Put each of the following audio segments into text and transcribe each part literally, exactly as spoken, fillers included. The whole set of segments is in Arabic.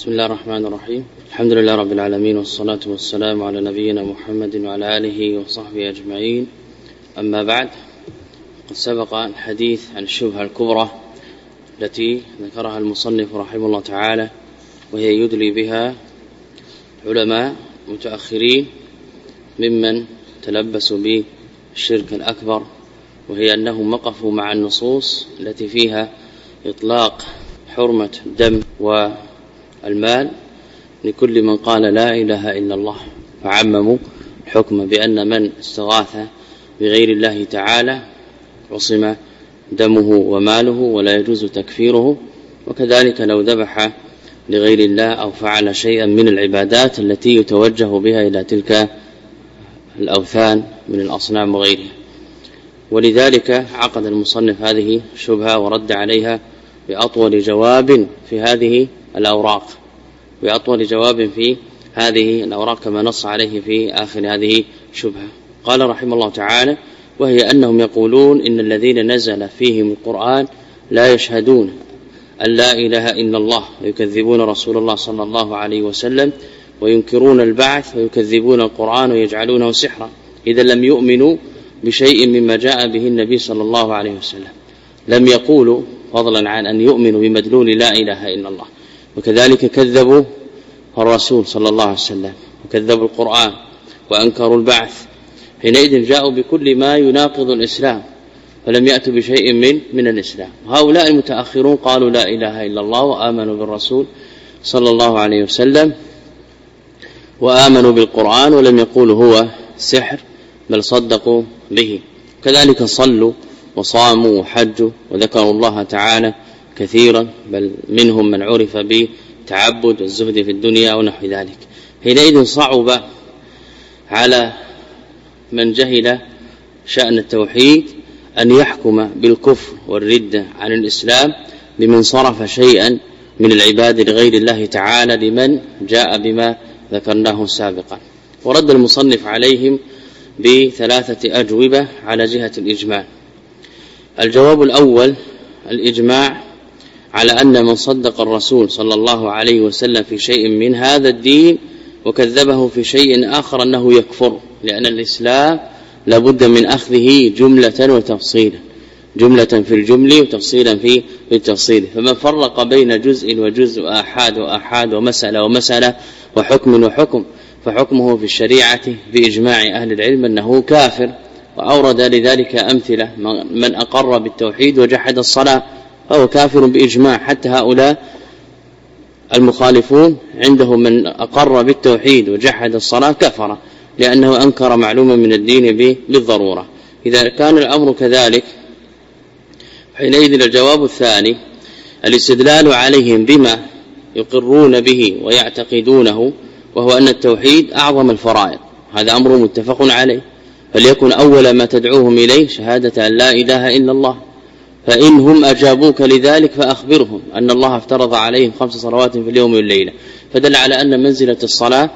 بسم الله الرحمن الرحيم. الحمد لله رب العالمين، والصلاة والسلام على نبينا محمد وعلى آله وصحبه أجمعين. أما بعد، قد سبق الحديث عن الشبهة الكبرى التي ذكرها المصنف رحمه الله تعالى، وهي يدلي بها علماء متأخرين ممن تلبسوا بالشرك الأكبر، وهي أنهم وقفوا مع النصوص التي فيها إطلاق حرمة الدم والمال لكل من قال لا إله إلا الله، فعمموا الحكم بأن من استغاث بغير الله تعالى عصم دمه وماله ولا يجوز تكفيره، وكذلك لو ذبح لغير الله أو فعل شيئا من العبادات التي يتوجه بها إلى تلك الأوثان من الأصنام وغيرها. ولذلك عقد المصنف هذه الشبهة ورد عليها بأطول جواب في هذه الأوراق بأطول جواب في هذه الأوراق كما نص عليه في آخر هذه الشبهة. قال رحمه الله تعالى: وهي أنهم يقولون إن الذين نزل فيهم القرآن لا يشهدون أن لا إله إلا الله، ويكذبون رسول الله صلى الله عليه وسلم، وينكرون البعث، ويكذبون القرآن ويجعلونه سحرا، إذا لم يؤمنوا بشيء مما جاء به النبي صلى الله عليه وسلم. لم يقولوا فضلا عن أن يؤمنوا بمدلول لا إله إلا الله. وكذلك كذبوا الرسول صلى الله عليه وسلم، وكذبوا القرآن، وأنكروا البعث. حينئذ جاءوا بكل ما يناقض الإسلام، فلم يأتوا بشيء من من الإسلام. هؤلاء المتأخرون قالوا لا إله إلا الله، وآمنوا بالرسول صلى الله عليه وسلم، وآمنوا بالقرآن، ولم يقولوا هو سحر، بل صدقوا به. كذلك صلوا وصاموا وحجوا وذكروا الله تعالى كثيرا، بل منهم من عرف بتعبد والزهد في الدنيا ونحو ذلك. حينئذ صعب على من جهل شأن التوحيد أن يحكم بالكفر والردة عن الإسلام لمن صرف شيئا من العباد لغير الله تعالى لمن جاء بما ذكرناه سابقا. ورد المصنف عليهم بثلاثة أجوبة على جهة الإجماع. الجواب الأول: الإجماع على أن من صدق الرسول صلى الله عليه وسلم في شيء من هذا الدين وكذبه في شيء آخر أنه يكفر، لأن الإسلام لابد من أخذه جملة وتفصيلا، جملة في الجمل وتفصيلا في التفصيل. فمن فرق بين جزء وجزء، آحاد وآحاد، ومسألة ومسألة، وحكم وحكم، فحكمه في الشريعة بإجماع أهل العلم أنه كافر. وأورد لذلك أمثلة: من أقر بالتوحيد وجحد الصلاة فهو كافر بإجماع. حتى هؤلاء المخالفون عندهم من أقر بالتوحيد وجحد الصلاة كفر، لأنه أنكر معلومة من الدين بالضرورة. إذا كان الأمر كذلك، حينئذ الجواب الثاني: الاستدلال عليهم بما يقرون به ويعتقدونه، وهو أن التوحيد أعظم الفرائض. هذا أمر متفق عليه، فليكن أول ما تدعوهم إليه شهادة أن لا إله إلا الله. فإنهم أجابوك لذلك فأخبرهم أن الله افترض عليهم خمس صلوات في اليوم والليلة، فدل على أن منزلة الصلاة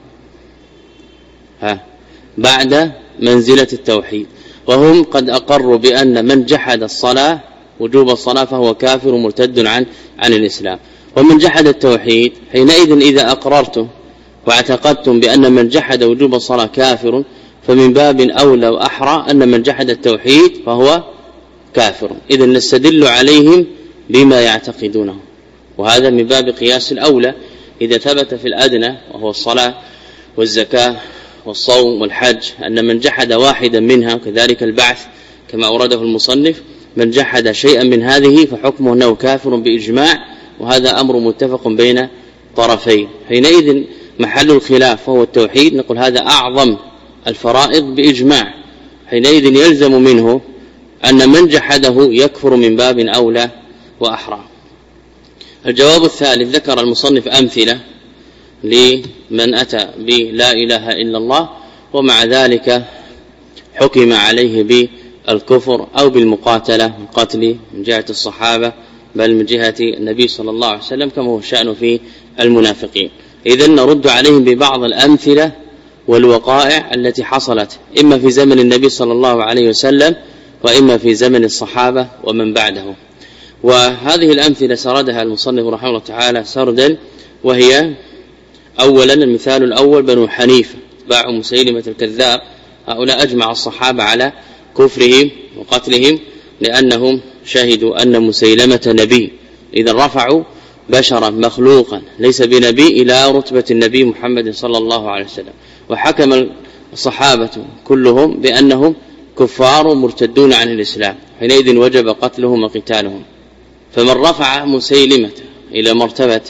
ها بعد منزلة التوحيد. وهم قد أقروا بأن من جحد الصلاة وجوب الصلاة فهو كافر مرتد عن عن الإسلام. ومن جحد التوحيد، حينئذ إذا أقررتم واعتقدتم بأن من جحد وجوب الصلاة كافر، فمن باب أولى وأحرى أن من جحد التوحيد فهو كافر. إذن نستدل عليهم بما يعتقدونه، وهذا من باب قياس الأولى. إذا ثبت في الأدنى وهو الصلاة والزكاة والصوم والحج أن من جحد واحدا منها، كذلك البعث كما أورده المصنف، من جحد شيئا من هذه فحكمه أنه كافر بإجماع، وهذا أمر متفق بين طرفين. حينئذ محل الخلاف وهو التوحيد، نقول هذا أعظم الفرائض بإجماع. حينئذ يلزم منه أن من جحده يكفر من باب أولى وأحرى. الجواب الثالث: ذكر المصنف أمثلة لمن أتى بلا إله إلا الله ومع ذلك حكم عليه بالكفر أو بالمقاتلة، القتل من جهة الصحابة بل من جهة النبي صلى الله عليه وسلم، كما هو الشأن في المنافقين. إذن نرد عليهم ببعض الأمثلة والوقائع التي حصلت إما في زمن النبي صلى الله عليه وسلم وإما في زمن الصحابة ومن بعده. وهذه الأمثلة سردها المصنف رحمه الله تعالى سردا وهي أولا المثال الأول بنو حنيفة باعوا مسيلمة الكذاب، هؤلاء أجمع الصحابة على كفرهم وقتلهم لأنهم شهدوا أن مسيلمة نبي، إذا رفعوا بشرا مخلوقا ليس بنبي إلى رتبة النبي محمد صلى الله عليه وسلم، وحكم الصحابة كلهم بأنهم كفار مرتدون عن الإسلام، حينئذ وجب قتلهم وقتالهم. فمن رفع مسيلمة إلى مرتبة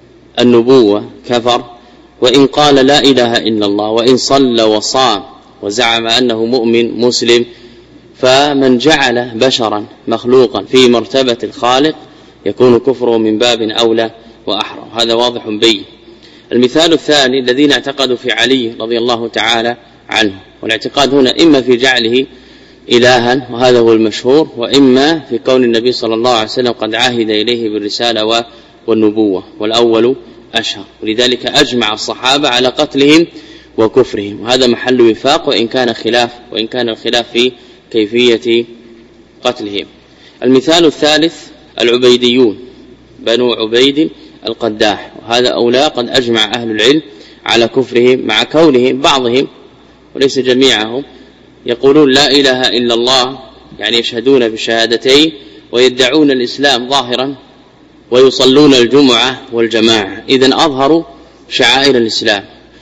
النبوة كفر، وإن قال لا إله إلا الله وإن صلى وصام وزعم أنه مؤمن مسلم، فمن جعل بشرا مخلوقا في مرتبة الخالق يكون كفره من باب أولى وأحرى، هذا واضح بين. المثال الثاني الذين اعتقدوا في علي رضي الله تعالى عنه، والاعتقاد هنا إما في جعله إلها وهذا هو المشهور، وإما في كون النبي صلى الله عليه وسلم قد عاهد إليه بالرسالة والنبوة، والأول أشهر، ولذلك أجمع الصحابة على قتلهم وكفرهم، وهذا محل وفاق وإن كان خلاف وإن كان الخلاف في كيفية قتلهم. المثال الثالث العبيديون بنو عبيد القداح، وهذا أولا قد أجمع أهل العلم على كفرهم، مع كونهم بعضهم وليس جميعهم يقولون لا إله إلا الله، يعني يشهدون بالشهادتين ويدعون الإسلام ظاهرا ويصلون الجمعة والجماعة، إذن أظهروا شعائر الإسلام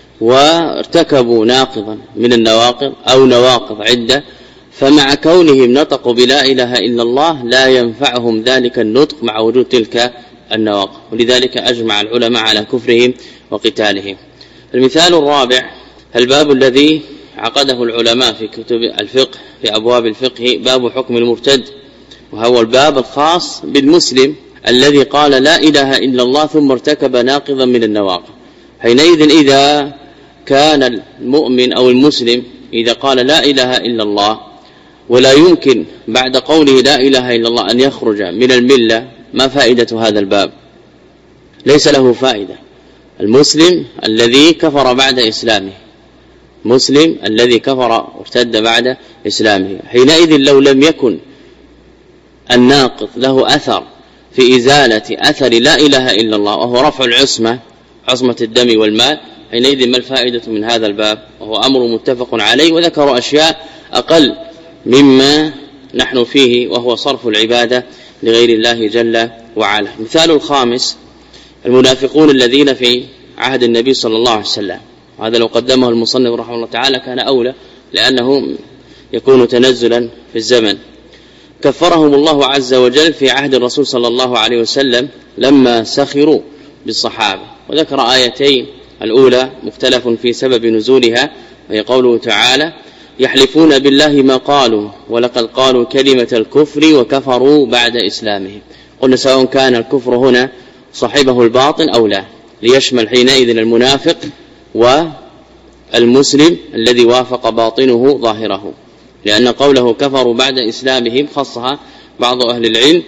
وارتكبوا ناقضا من النواقض أو نواقض عدة، فمع كونهم نطقوا بلا إله إلا الله لا ينفعهم ذلك النطق مع وجود تلك النواقض، ولذلك أجمع العلماء على كفرهم وقتالهم. المثال الرابع الباب الذي عقده العلماء في كتب الفقه في أبواب الفقه، باب حكم المرتد، وهو الباب الخاص بالمسلم الذي قال لا إله إلا الله ثم ارتكب ناقضا من النواقض. حينئذ إذا كان المؤمن أو المسلم إذا قال لا إله إلا الله ولا يمكن بعد قوله لا إله إلا الله أن يخرج من الملة، ما فائدة هذا الباب؟ ليس له فائدة. المسلم الذي كفر بعد إسلامه، مسلم الذي كفر وارتد بعد إسلامه، حينئذ لو لم يكن الناقض له أثر في إزالة أثر لا إله إلا الله وهو رفع العصمة عصمة الدم والمال، حينئذ ما الفائدة من هذا الباب؟ وهو أمر متفق عليه، وذكروا أشياء أقل مما نحن فيه وهو صرف العبادة لغير الله جل وعلا. مثال الخامس المنافقون الذين في عهد النبي صلى الله عليه وسلم، هذا لو قدمه المصنف رحمه الله تعالى كان أولى لأنه يكون تنزلا في الزمن. كفرهم الله عز وجل في عهد الرسول صلى الله عليه وسلم لما سخروا بالصحابة، وذكر آيتين، الأولى مختلف في سبب نزولها وهي قوله تعالى يحلفون بالله ما قالوا ولقد قالوا كلمة الكفر وكفروا بعد إسلامهم. قلنا سواء كان الكفر هنا صاحبه الباطن أو لا، ليشمل حينئذ المنافق والمسلم الذي وافق باطنه ظاهره، لأن قوله كفروا بعد إسلامهم خصها بعض أهل العلم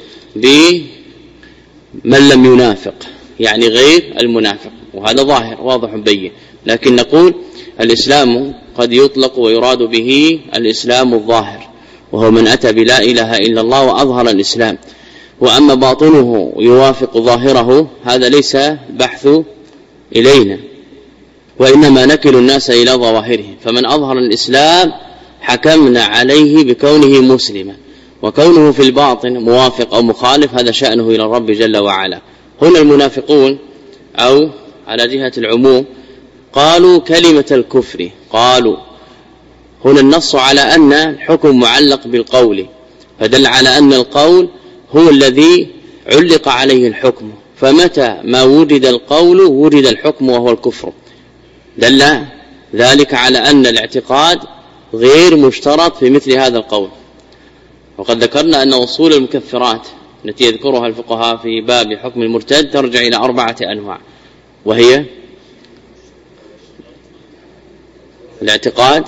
بمن لم ينافق، يعني غير المنافق، وهذا ظاهر واضح بين. لكن نقول الإسلام قد يطلق ويراد به الإسلام الظاهر، وهو من أتى بلا إله إلا الله وأظهر الإسلام، وأما باطنه يوافق ظاهره هذا ليس بحث إلينا، وإنما نكل الناس إلى ظواهرهم، فمن أظهر الإسلام حكمنا عليه بكونه مسلما، وكونه في الباطن موافق أو مخالف هذا شأنه إلى الرب جل وعلا. هنا المنافقون أو على جهة العموم قالوا كلمة الكفر، قالوا هنا النص على أن الحكم معلق بالقول، فدل على أن القول هو الذي علق عليه الحكم، فمتى ما وجد القول وجد الحكم وهو الكفر، دل ذلك على أن الاعتقاد غير مشترط في مثل هذا القول. وقد ذكرنا أن أصول المكفرات التي يذكرها الفقهاء في باب حكم المرتد ترجع إلى أربعة أنواع، وهي الاعتقاد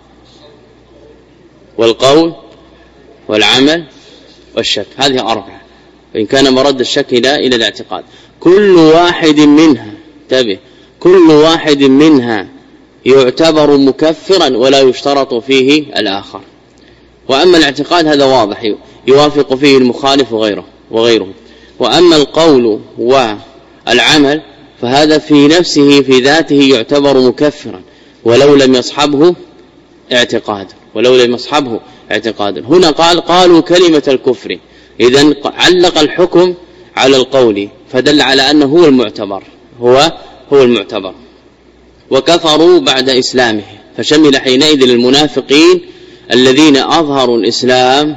والقول والعمل والشك، هذه أربعة، وإن كان مرد الشك إلى إلى الاعتقاد. كل واحد منها تبه كل واحد منها يعتبر مكفرا ولا يشترط فيه الآخر. وأما الاعتقاد هذا واضح يوافق فيه المخالف وغيره وغيره وأما القول والعمل فهذا في نفسه في ذاته يعتبر مكفرا ولو لم يصحبه اعتقاد ولو لم يصحبه اعتقاد. هنا قال قالوا كلمة الكفر، إذن علق الحكم على القول فدل على أنه هو المعتبر هو هو المعتبر. وكفروا بعد إسلامه، فشمل حينئذ المنافقين الذين أظهروا الإسلام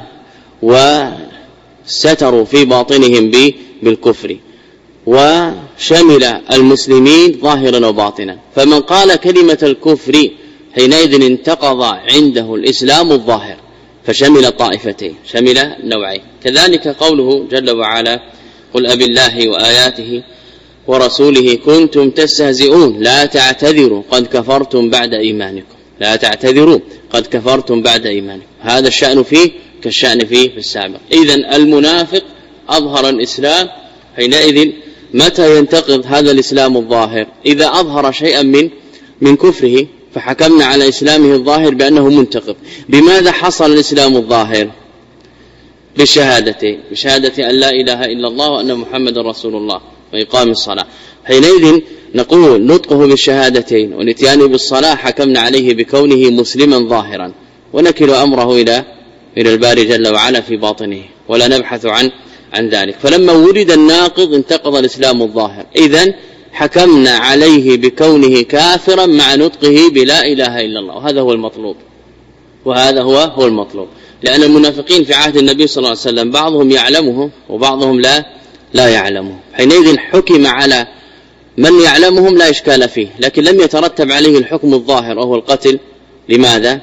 وستروا في باطنهم بالكفر، وشمل المسلمين ظاهرا وباطنا. فمن قال كلمة الكفر حينئذ انتقض عنده الإسلام الظاهر، فشمل طائفتين شمل نوعين. كذلك قوله جل وعلا قل أبي الله وآياته ورسوله كنتم تستهزئون لا تعتذروا قد كفرتم بعد إيمانكم لا تعتذروا قد كفرتم بعد إيمانكم. هذا الشأن فيه كالشأن فيه في السابق. إذن المنافق أظهر الإسلام، حينئذ متى ينتقض هذا الإسلام الظاهر؟ إذا أظهر شيئا من من كفره فحكمنا على إسلامه الظاهر بأنه منتقض. بماذا حصل الإسلام الظاهر؟ بالشهادتين، بشهادة أن لا إله إلا الله وأن محمد رسول الله وإقام الصلاة. حينئذ نقول نطقه بالشهادتين والاتيان بالصلاة حكمنا عليه بكونه مسلما ظاهرا، ونكل أمره إلى إلى الباري جل وعلا في باطنه ولا نبحث عن عن ذلك. فلما ولد الناقض انتقض الإسلام الظاهر، إذن حكمنا عليه بكونه كافرا مع نطقه بلا إله إلا الله، وهذا هو المطلوب وهذا هو هو المطلوب. لأن المنافقين في عهد النبي صلى الله عليه وسلم بعضهم يعلمه وبعضهم لا لا يعلمه، حينئذ حكم على من يعلمهم لا إشكال فيه، لكن لم يترتب عليه الحكم الظاهر وهو القتل. لماذا؟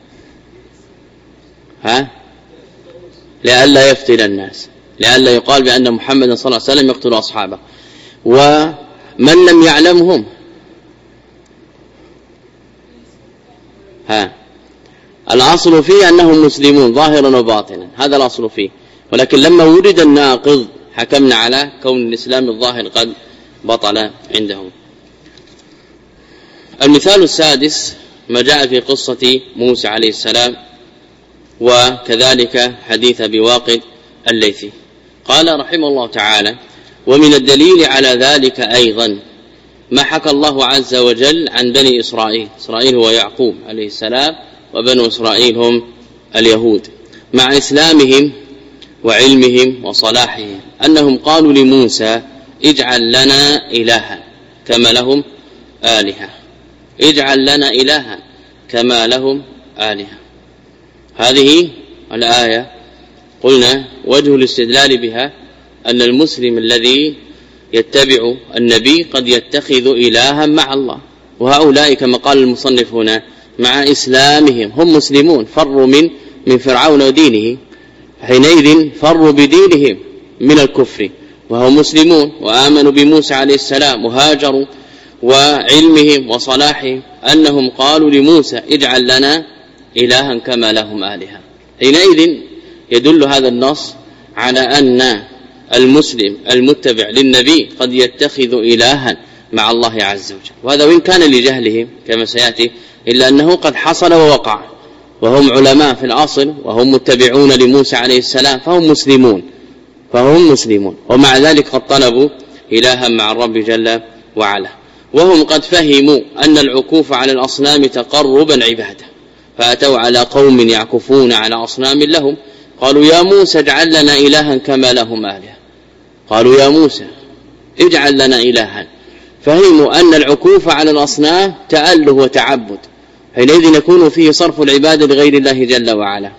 ها؟ لئلا يفتن الناس، لئلا يقال بأن محمد صلى الله عليه وسلم يقتل أصحابه. ومن لم يعلمهم ها الأصل فيه أنهم مسلمون ظاهرا وباطنا، هذا الأصل فيه. ولكن لما ولد الناقض حكمنا على كون الإسلام الظاهر قد بطل عندهم. المثال السادس ما جاء في قصة موسى عليه السلام، وكذلك حديث أبي واقد الليثي. قال رحمه الله تعالى: ومن الدليل على ذلك أيضا ما حكى الله عز وجل عن بني إسرائيل. إسرائيل هو يعقوب عليه السلام، وبنو إسرائيل هم اليهود، مع إسلامهم وعلمهم وصلاحهم، أنهم قالوا لموسى: اجعل لنا إلها كما لهم آلهة اجعل لنا إلها كما لهم آلهة. هذه الآية قلنا وجه الاستدلال بها أن المسلم الذي يتبع النبي قد يتخذ إلها مع الله، وهؤلاء كما قال المصنف هنا مع إسلامهم هم مسلمون، فروا من من فرعون ودينه، حينئذ فروا بدينهم من الكفر وهم مسلمون، وآمنوا بموسى عليه السلام وهاجروا، وعلمهم وصلاحهم أنهم قالوا لموسى: اجعل لنا إلها كما لهم آلهة. حينئذ يدل هذا النص على أن المسلم المتبع للنبي قد يتخذ إلها مع الله عز وجل، وهذا وإن كان لجهلهم كما سيأتي، إلا أنه قد حصل ووقع، وهم علماء في الأصل وهم متبعون لموسى عليه السلام، فهم مسلمون فهم مسلمون ومع ذلك قد طلبوا إلها مع الرب جل وعلا. وهم قد فهموا أن العكوف على الأصنام تقربا عبادة، فأتوا على قوم يعكفون على أصنام لهم، قالوا: يا موسى اجعل لنا إلها كما لهم آلهة. قالوا: يا موسى اجعل لنا إلها، فهموا أن العكوف على الأصنام تأله وتعبد، حينئذ يكون فيه صرف العبادة لغير الله جل وعلا،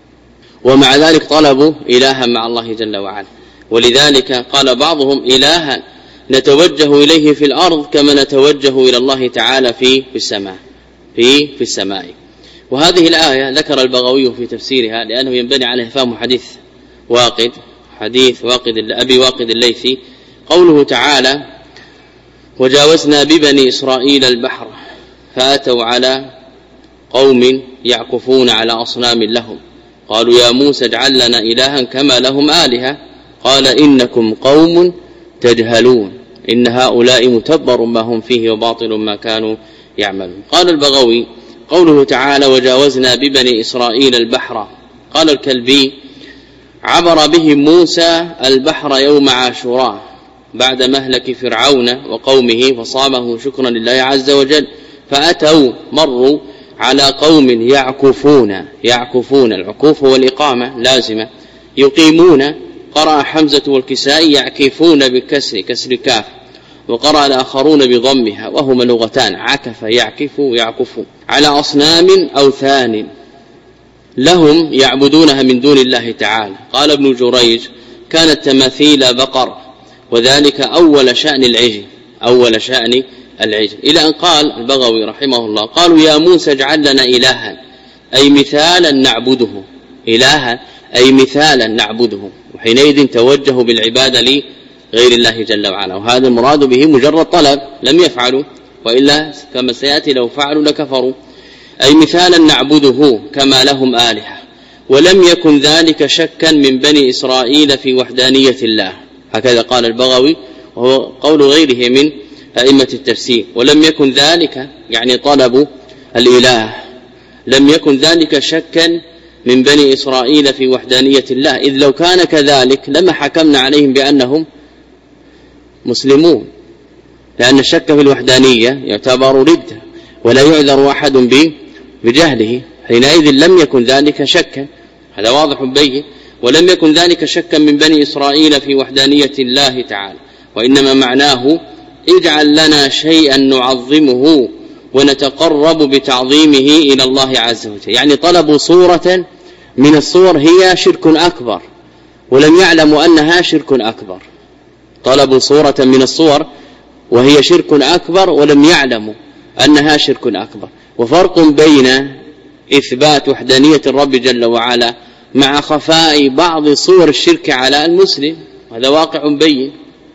ومع ذلك طلبوا إلها مع الله جل وعلا. ولذلك قال بعضهم: إلها نتوجه إليه في الأرض كما نتوجه إلى الله تعالى في في السماء في في السماء. وهذه الآية ذكر البغوي في تفسيرها لأنه ينبني عليه فهم حديث واقد حديث واقد أبي واقد الليثي، قوله تعالى: وجاوزنا ببني إسرائيل البحر فأتوا على قوم يعكفون على أصنام لهم، قالوا: يا موسى اجعل لنا إلها كما لهم آلهة، قال: إنكم قوم تجهلون إن هؤلاء متبر ما هم فيه وباطل ما كانوا يعملون. قال البغوي: قوله تعالى وجاوزنا ببني إسرائيل البحر، قال الكلبي: عبر بهم موسى البحر يوم عاشوراء بعد مهلك فرعون وقومه فصامه شكرا لله عز وجل. فأتوا مروا على قوم يعكفون يعكفون العكوف هو الإقامة لازمة يقيمون. قرأ حمزة والكسائي يعكفون بكسر كسر كاف، وقرأ الآخرون بضمها، وهما لغتان عكف يعكف يعكف. على أصنام أوثان لهم يعبدونها من دون الله تعالى. قال ابن جريج كانت تماثيل بقر، وذلك أول شأن العجل أول شأن العجل إلى أن قال البغوي رحمه الله قالوا يا موسى اجعل لنا إلها أي مثالا نعبده، إلها أي مثالا نعبده. وحينئذ توجهوا بالعبادة لغير الله جل وعلا، وهذا المراد به مجرد طلب لم يفعلوا، وإلا كما سيأتي لو فعلوا لكفروا. أي مثالا نعبده كما لهم آلهة، ولم يكن ذلك شكا من بني إسرائيل في وحدانية الله. هكذا قال البغوي، وهو قول غيره من أئمة التفسير. ولم يكن ذلك يعني طلب الإله، لم يكن ذلك شكا من بني إسرائيل في وحدانية الله، إذ لو كان كذلك لما حكمنا عليهم بأنهم مسلمون، لأن الشك في الوحدانية يعتبر ردة ولا يعذر أحد بجهله. حينئذ لم يكن ذلك شكا، هذا واضح بين. ولم يكن ذلك شكا من بني إسرائيل في وحدانية الله تعالى، وإنما معناه اجعل لنا شيئا نعظمه ونتقرب بتعظيمه إلى الله عز وجل. يعني طلبوا صورة من الصور هي شرك أكبر ولم يعلموا أنها شرك أكبر، طلبوا صورة من الصور وهي شرك أكبر ولم يعلموا أنها شرك أكبر. وفرق بين إثبات وحدانية الرب جل وعلا مع خفاء بعض صور الشرك على المسلم، هذا واقع بين،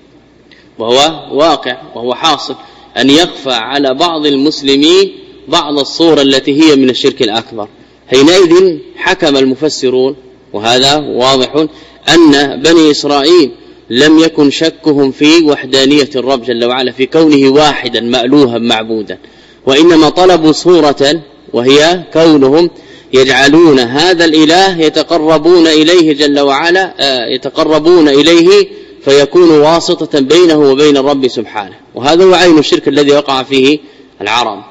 وهو واقع وهو حاصل أن يخفى على بعض المسلمين بعض الصور التي هي من الشرك الأكبر. حينئذ حكم المفسرون، وهذا واضح، أن بني إسرائيل لم يكن شكهم في وحدانية الرب جل وعلا في كونه واحدا مألوها معبودا، وإنما طلبوا صورة وهي كونهم يجعلون هذا الإله يتقربون إليه جل وعلا يتقربون إليه فيكون واسطة بينه وبين الرب سبحانه. وهذا هو عين الشرك الذي وقع فيه العرب.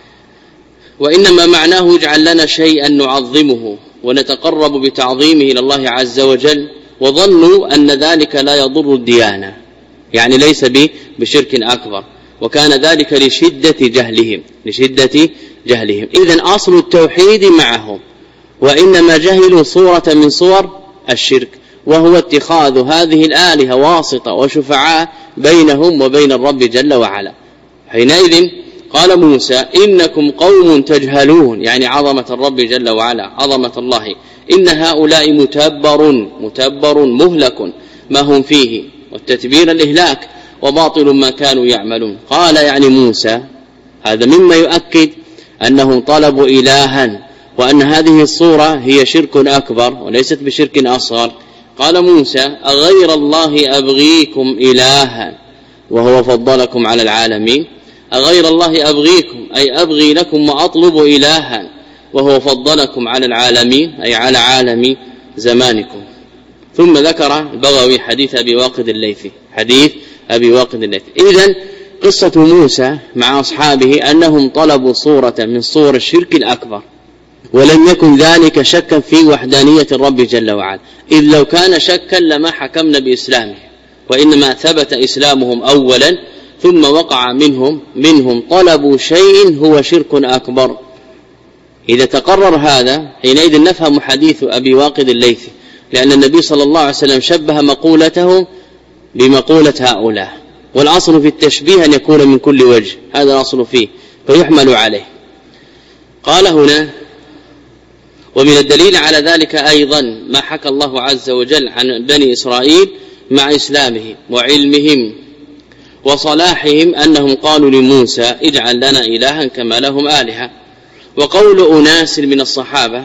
وإنما معناه اجعل لنا شيئا نعظمه ونتقرب بتعظيمه إلى الله عز وجل، وظنوا أن ذلك لا يضر الديانة، يعني ليس بشرك أكبر، وكان ذلك لشدة جهلهم لشدة جهلهم إذن أصل التوحيد معهم، وإنما جهلوا صورة من صور الشرك، وهو اتخاذ هذه الآلهة واسطة وشفعاء بينهم وبين الرب جل وعلا. حينئذ قال موسى إنكم قوم تجهلون، يعني عظمة الرب جل وعلا، عظمة الله، إن هؤلاء متبر متبر مهلك ما هم فيه، والتتبير الإهلاك، وباطل ما كانوا يعملون. قال يعني موسى هذا مما يؤكد أنهم طلبوا إلها، وأن هذه الصورة هي شرك أكبر وليست بشرك أصغر. قال موسى أغير الله أبغيكم إلها وهو فضلكم على العالمين، أغير الله أبغيكم أي أبغي لكم وأطلب إلها وهو فضلكم على العالمين أي على عالم زمانكم. ثم ذكر البغوي حديث أبي واقد الليثي حديث أبي واقد الليثي. إذن قصة موسى مع أصحابه أنهم طلبوا صورة من صور الشرك الأكبر، ولم يكن ذلك شكا في وحدانية الرب جل وعلا، إذ لو كان شكا لما حكمنا بإسلامه، وإنما ثبت إسلامهم أولا ثم وقع منهم منهم طلبوا شيء هو شرك أكبر. إذا تقرر هذا حينئذ نفهم حديث أبي واقد الليثي، لأن النبي صلى الله عليه وسلم شبه مقولته بمقولة هؤلاء، والأصل في التشبيه أن يكون من كل وجه، هذا الأصل فيه فيحمل عليه. قال هنا ومن الدليل على ذلك أيضا ما حكى الله عز وجل عن بني إسرائيل مع إسلامهم وعلمهم وصلاحهم أنهم قالوا لموسى اجعل لنا إلها كما لهم آلهة. وقول أناس من الصحابة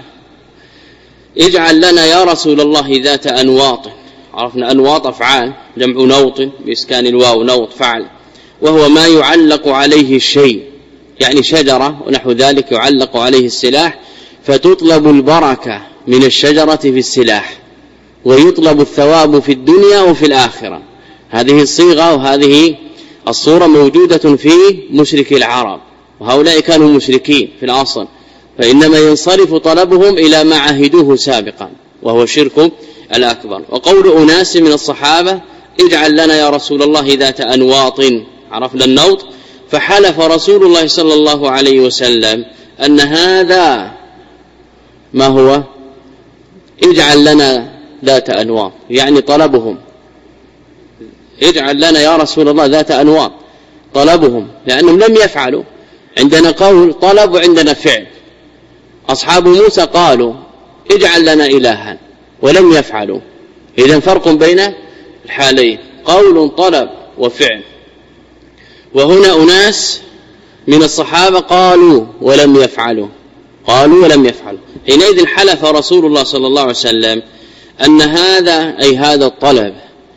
اجعل لنا يا رسول الله ذات أنواط، عرفنا أنواط أفعال جمع نوط بإسكان الواو نوط فعل، وهو ما يعلق عليه الشيء، يعني شجرة ونحو ذلك يعلق عليه السلاح، فتطلب البركة من الشجرة في السلاح، ويطلب الثواب في الدنيا وفي الآخرة. هذه الصيغة وهذه الصورة موجودة في مشركي العرب، وهؤلاء كانوا مشركين في الأصل، فإنما ينصرف طلبهم إلى ما عهدوه سابقا وهو الشرك الأكبر. وقول أناس من الصحابة اجعل لنا يا رسول الله ذات أنواط، عرفنا النوط، فحلف رسول الله صلى الله عليه وسلم أن هذا ما هو اجعل لنا ذات أنواط، يعني طلبهم اجعل لنا يا رسول الله ذات أنواط، طلبهم لأنهم لم يفعلوا. عندنا قول طلب وعندنا فعل. أصحاب موسى قالوا اجعل لنا إلها ولم يفعلوا، إذن فرق بين الحالين، قول طلب وفعل. وهنا أناس من الصحابة قالوا ولم يفعلوا، قالوا ولم يفعلوا. حينئذ حلف رسول الله صلى الله عليه وسلم أن هذا أي هذا الطلب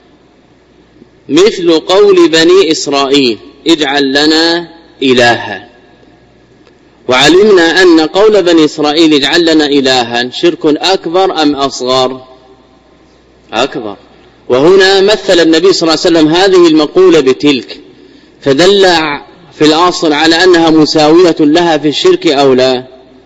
مثل قول بني إسرائيل اجعل لنا إلها. وعلمنا أن قول بني إسرائيل اجعل لنا إلها شرك أكبر أم أصغر؟ أكبر. وهنا مثل النبي صلى الله عليه وسلم هذه المقولة بتلك، فدل في الأصل على أنها مساوية لها في الشرك أو لا.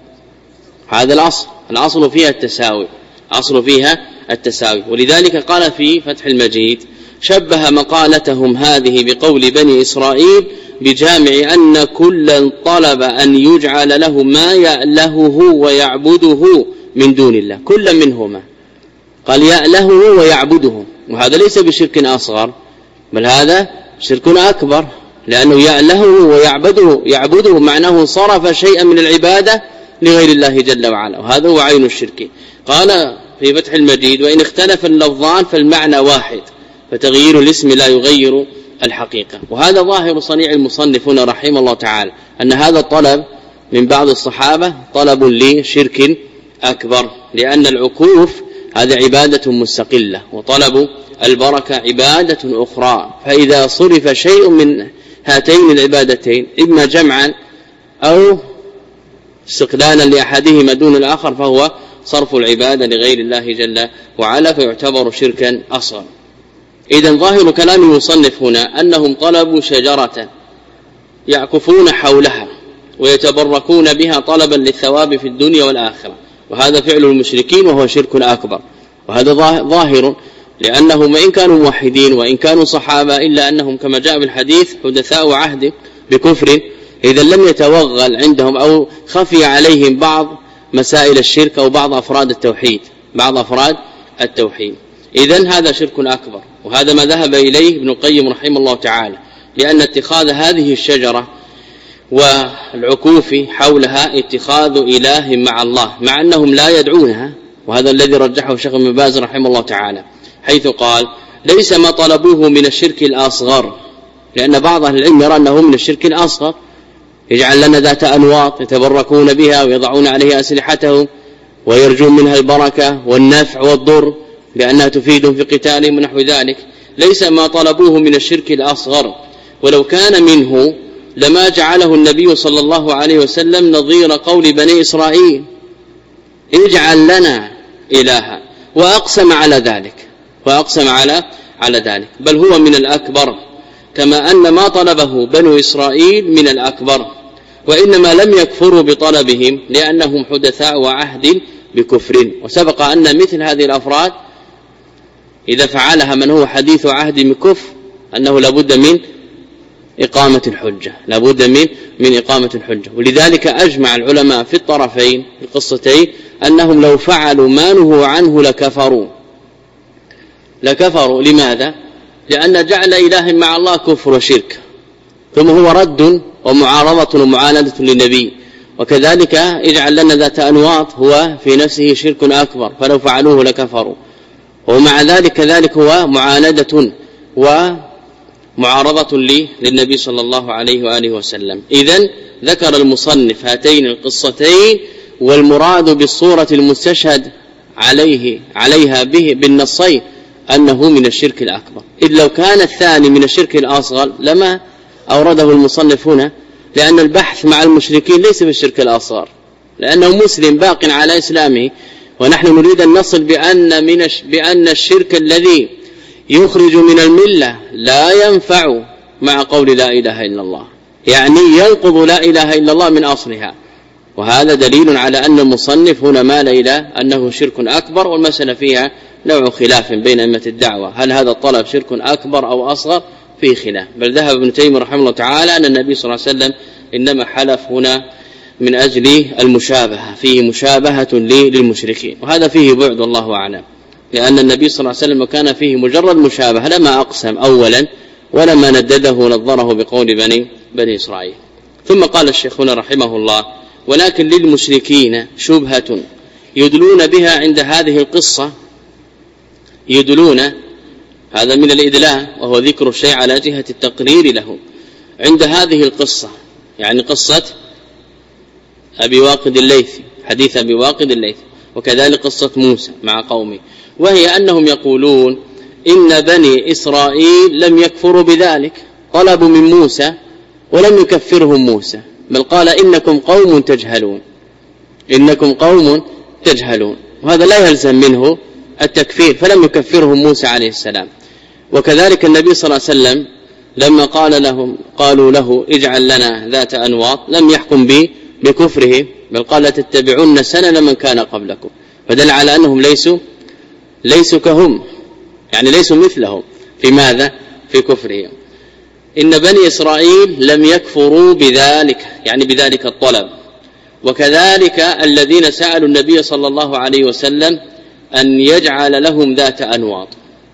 هذا الأصل، الأصل فيها التساوي، أصل فيها التساوي. ولذلك قال في فتح المجيد شبه مقالتهم هذه بقول بني إسرائيل بجامع أن كلا طلب أن يجعل له ما يألهه ويعبده من دون الله، كلا منهما قال يألهه ويعبده، وهذا ليس بشرك أصغر بل هذا شرك أكبر، لأنه يألهه ويعبده، يعبده معناه صرف شيئا من العبادة لغير الله جل وعلا، وهذا هو عين الشرك. قال في فتح المجيد وإن اختلف اللفظان فالمعنى واحد، فتغيير الاسم لا يغير الحقيقة. وهذا ظاهر صنيع المصنفون رحمه الله تعالى، أن هذا الطلب من بعض الصحابة طلب لشرك أكبر، لأن العكوف هذه عبادة مستقلة، وطلب البركة عبادة أخرى، فإذا صرف شيء من هاتين العبادتين إما جمعا أو استقلالا لأحدهما دون الآخر فهو صرف العبادة لغير الله جل وعلا، فيعتبر شركا أصغر. إذن ظاهر كلام المصنف هنا أنهم طلبوا شجرة يعكفون حولها ويتبركون بها طلبا للثواب في الدنيا والآخرة، وهذا فعل المشركين وهو شرك أكبر. وهذا ظاهر لأنهم إن كانوا موحدين وإن كانوا صحابة إلا أنهم كما جاء بالحديث حدثاء عهد بكفر، إذا لم يتوغل عندهم أو خفي عليهم بعض مسائل الشرك أو بعض أفراد التوحيد بعض أفراد التوحيد إذن هذا شرك أكبر. وهذا ما ذهب إليه ابن القيم رحمه الله تعالى، لأن اتخاذ هذه الشجرة والعكوف حولها اتخاذ إله مع الله، مع أنهم لا يدعونها، وهذا الذي رجحه الشيخ ابن باز رحمه الله تعالى، حيث قال ليس ما طلبوه من الشرك الأصغر، لأن بعض أهل العلم يرى أنه من الشرك الأصغر، يجعل لنا ذات أنواط يتبركون بها ويضعون عليها أسلحتهم ويرجون منها البركة والنفع والضر لأنها تفيدهم في قتالهم ونحو ذلك. ليس ما طلبوه من الشرك الأصغر، ولو كان منه لما جعله النبي صلى الله عليه وسلم نظير قول بني إسرائيل اجعل لنا إلها، وأقسم على ذلك وأقسم على على ذلك بل هو من الأكبر، كما أن ما طلبه بنو إسرائيل من الأكبر، وإنما لم يكفروا بطلبهم لأنهم حدثاء وعهد بكفر. وسبق أن مثل هذه الأفراد إذا فعلها من هو حديث عهد بكفر أنه لابد من إقامة الحجة لابد من من إقامة الحجة. ولذلك أجمع العلماء في الطرفين القصتين أنهم لو فعلوا ما نهوا عنه لكفروا لكفروا لماذا؟ لأن جعل إله مع الله كفر وشرك، ثم هو رد ومعارضة ومعاندة للنبي. وكذلك اجعل لنا ذات أنواط هو في نفسه شرك أكبر، فلو فعلوه لكفروا. ومع ذلك كذلك هو معاندة ومعارضة للنبي صلى الله عليه وآله وسلم. إذن ذكر المصنف هاتين القصتين، والمراد بالصورة المستشهد عليه عليها به بالنصين أنه من الشرك الأكبر، إذ لو كان الثاني من الشرك الأصغر لما أورده المصنف هنا، لأن البحث مع المشركين ليس بالشرك الأصغر، لأنه مسلم باق على إسلامه، ونحن نريد أن نصل بأن, من بأن الشرك الذي يخرج من الملة لا ينفع مع قول لا إله إلا الله، يعني ينقض لا إله إلا الله من أصلها. وهذا دليل على أن المصنف هنا مال إلى أنه شرك أكبر، والمسألة فيها نوع خلاف بين أئمة الدعوة، هل هذا الطلب شرك أكبر أو أصغر؟ فيه خلاف. بل ذهب ابن تيمية رحمه الله تعالى أن النبي صلى الله عليه وسلم إنما حلف هنا من أجل المشابهة، فيه مشابهة للمشركين، وهذا فيه بعد والله أعلم، لأن النبي صلى الله عليه وسلم كان فيه مجرد مشابهة لما أقسم أولا ولما ندده ونظره بقول بني, بني إسرائيل. ثم قال الشيخ هنا رحمه الله: ولكن للمشركين شبهة يدلون بها عند هذه القصة، يدلون هذا من الإدلاء وهو ذكر الشيء على جهة التقرير له عند هذه القصة، يعني قصة أبي واقد الليثي، حديث أبي واقد الليثي، وكذلك قصة موسى مع قومه، وهي أنهم يقولون إن بني إسرائيل لم يكفروا بذلك، طلبوا من موسى ولم يكفرهم موسى، بل قال إنكم قوم تجهلون، إنكم قوم تجهلون، وهذا لا يلزم منه التكفير، فلم يكفرهم موسى عليه السلام. وكذلك النبي صلى الله عليه وسلم لما قال لهم قالوا له اجعل لنا ذات أنواط لم يحكم به بكفره، بل قال تتبعون سنن من كان قبلكم، فدل على أنهم ليسوا ليسوا كهم، يعني ليسوا مثلهم في ماذا؟ في كفرهم. إن بني إسرائيل لم يكفروا بذلك، يعني بذلك الطلب. وكذلك الذين سألوا النبي صلى الله عليه وسلم أن يجعل لهم ذات أنواط،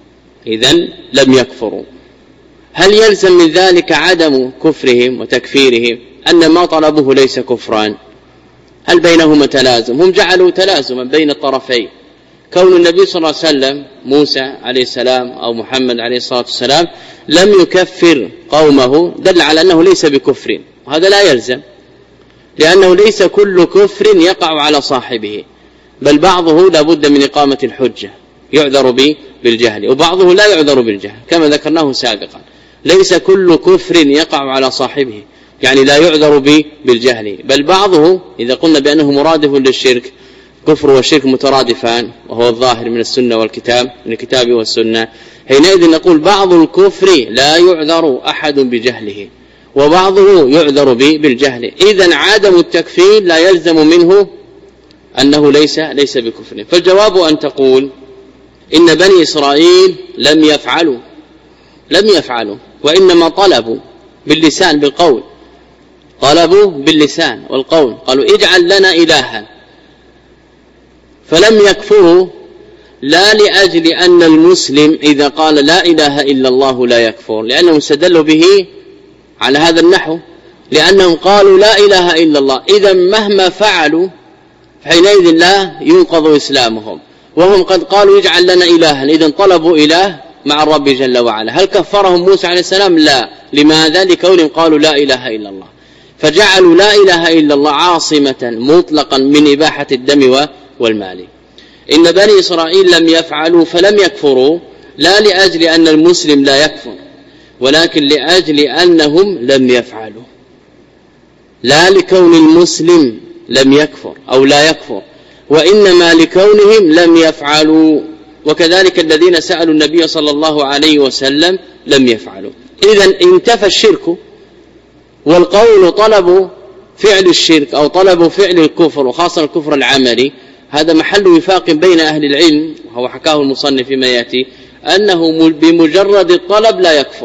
إذن لم يكفروا. هل يلزم من ذلك عدم كفرهم وتكفيرهم أن ما طلبوه ليس كفران؟ هل بينهما تلازم؟ هم جعلوا تلازما بين الطرفين، كون النبي صلى الله عليه وسلم موسى عليه السلام أو محمد عليه الصلاة والسلام لم يكفر قومه دل على أنه ليس بكفر، وهذا لا يلزم، لأنه ليس كل كفر يقع على صاحبه، بل بعضه لا بد من إقامة الحجة يعذر به بالجهل، وبعضه لا يعذر بالجهل كما ذكرناه سابقا. ليس كل كفر يقع على صاحبه، يعني لا يعذر به بالجهل، بل بعضه إذا قلنا بأنه مرادف للشرك، كفر والشرك مترادفان وهو الظاهر من السنة والكتاب، من الكتاب والسنة، حينئذ نقول بعض الكفر لا يعذر أحد بجهله وبعضه يعذر به بالجهل. إذن عدم التكفير لا يلزم منه أنه ليس ليس بكفر. فالجواب أن تقول إن بني إسرائيل لم يفعلوا لم يفعلوا وإنما طلبوا باللسان بالقول، طلبوا باللسان والقول، قالوا اجعل لنا إلها، فلم يكفروا لا لأجل أن المسلم إذا قال لا إله إلا الله لا يكفر، لأنهم استدلوا به على هذا النحو، لأنهم قالوا لا إله إلا الله، إذا مهما فعلوا حينئذ لا ينقض إسلامهم، وهم قد قالوا يجعل لنا إلها، إذن طلبوا إله مع الرب جل وعلا. هل كفرهم موسى عليه السلام؟ لا. لماذا؟ لكونهم قالوا لا إله إلا الله، فجعلوا لا إله إلا الله عاصمة مطلقا من إباحة الدم والمال. إن بني إسرائيل لم يفعلوا فلم يكفروا لا لأجل أن المسلم لا يكفر، ولكن لأجل أنهم لم يفعلوا، لا لكون المسلم لم يكفر أو لا يكفر، وإنما لكونهم لم يفعلوا. وكذلك الذين سألوا النبي صلى الله عليه وسلم لم يفعلوا. إذن انتفى الشرك، والقول طلبوا فعل الشرك أو طلبوا فعل الكفر، وخاصة الكفر العملي، هذا محل وفاق بين أهل العلم، وهو حكاه المصنف فيما يأتي، أنه بمجرد الطلب لا يكفر،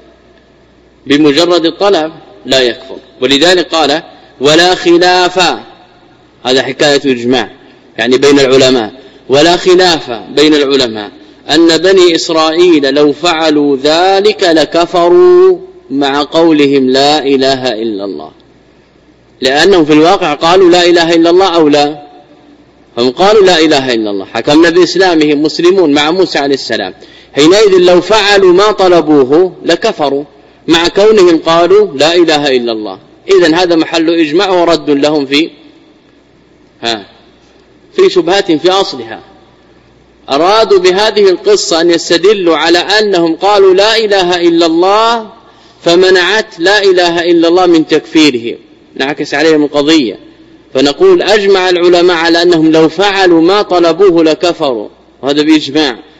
بمجرد الطلب لا يكفر. ولذلك قال ولا خلاف، هذا حكاية إجماع يعني بين العلماء، ولا خلاف بين العلماء أن بني إسرائيل لو فعلوا ذلك لكفروا مع قولهم لا إله إلا الله، لأنهم في الواقع قالوا لا إله إلا الله أو لا، هم قالوا لا إله إلا الله، حكمنا بإسلامهم مسلمون مع موسى عليه السلام، حينئذ لو فعلوا ما طلبوه لكفروا مع كونهم قالوا لا إله إلا الله. إذن هذا محل إجماع ورد لهم في ها في شبهات في أصلها. أرادوا بهذه القصة أن يستدلوا على أنهم قالوا لا إله إلا الله فمنعت لا إله إلا الله من تكفيره، نعكس عليهم القضية، فنقول أجمع العلماء على أنهم لو فعلوا ما طلبوه لكفروا، وهذا بإجماع،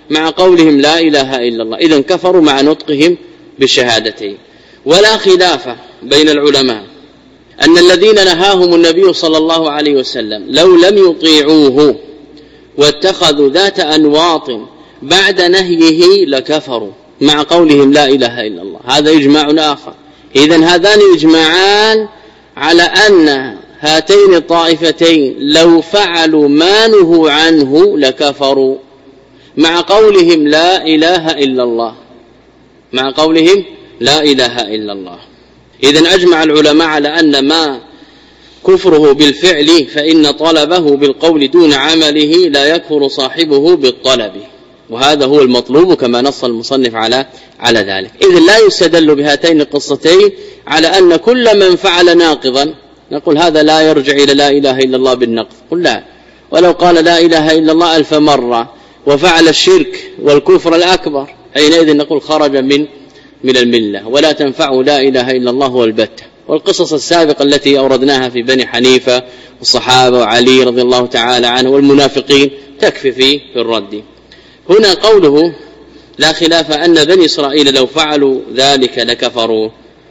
مع قولهم لا إله إلا الله، إذن كفروا مع نطقهم بالشهادتين. ولا خلاف بين العلماء أن الذين نهاهم النبي صلى الله عليه وسلم لو لم يطيعوه واتخذوا ذات أنواط بعد نهيه لكفروا مع قولهم لا إله إلا الله. هذا إجماع آخر. إذن هذان إجماعان على أن هاتين الطائفتين لو فعلوا ما نهوا عنه لكفروا مع قولهم لا إله إلا الله، مع قولهم لا إله إلا الله. إذن أجمع العلماء على أن ما كفره بالفعل فإن طلبه بالقول دون عمله لا يكفر صاحبه بالطلب، وهذا هو المطلوب كما نص المصنف على على ذلك. إذن لا يستدل بهاتين القصتين على أن كل من فعل ناقضا نقول هذا لا يرجع إلى لا إله إلا الله بالنقض، قل لا، ولو قال لا إله إلا الله ألف مرة وفعل الشرك والكفر الأكبر حينئذ نقول خرج من من الملة ولا تنفع لا إله إلا الله والبتة. والقصص السابقة التي أوردناها في بني حنيفة والصحابة وعلي رضي الله تعالى عنه والمنافقين تكفي في الرد. هنا قوله لا خلاف أن بني إسرائيل لو فعلوا ذلك لكفروا،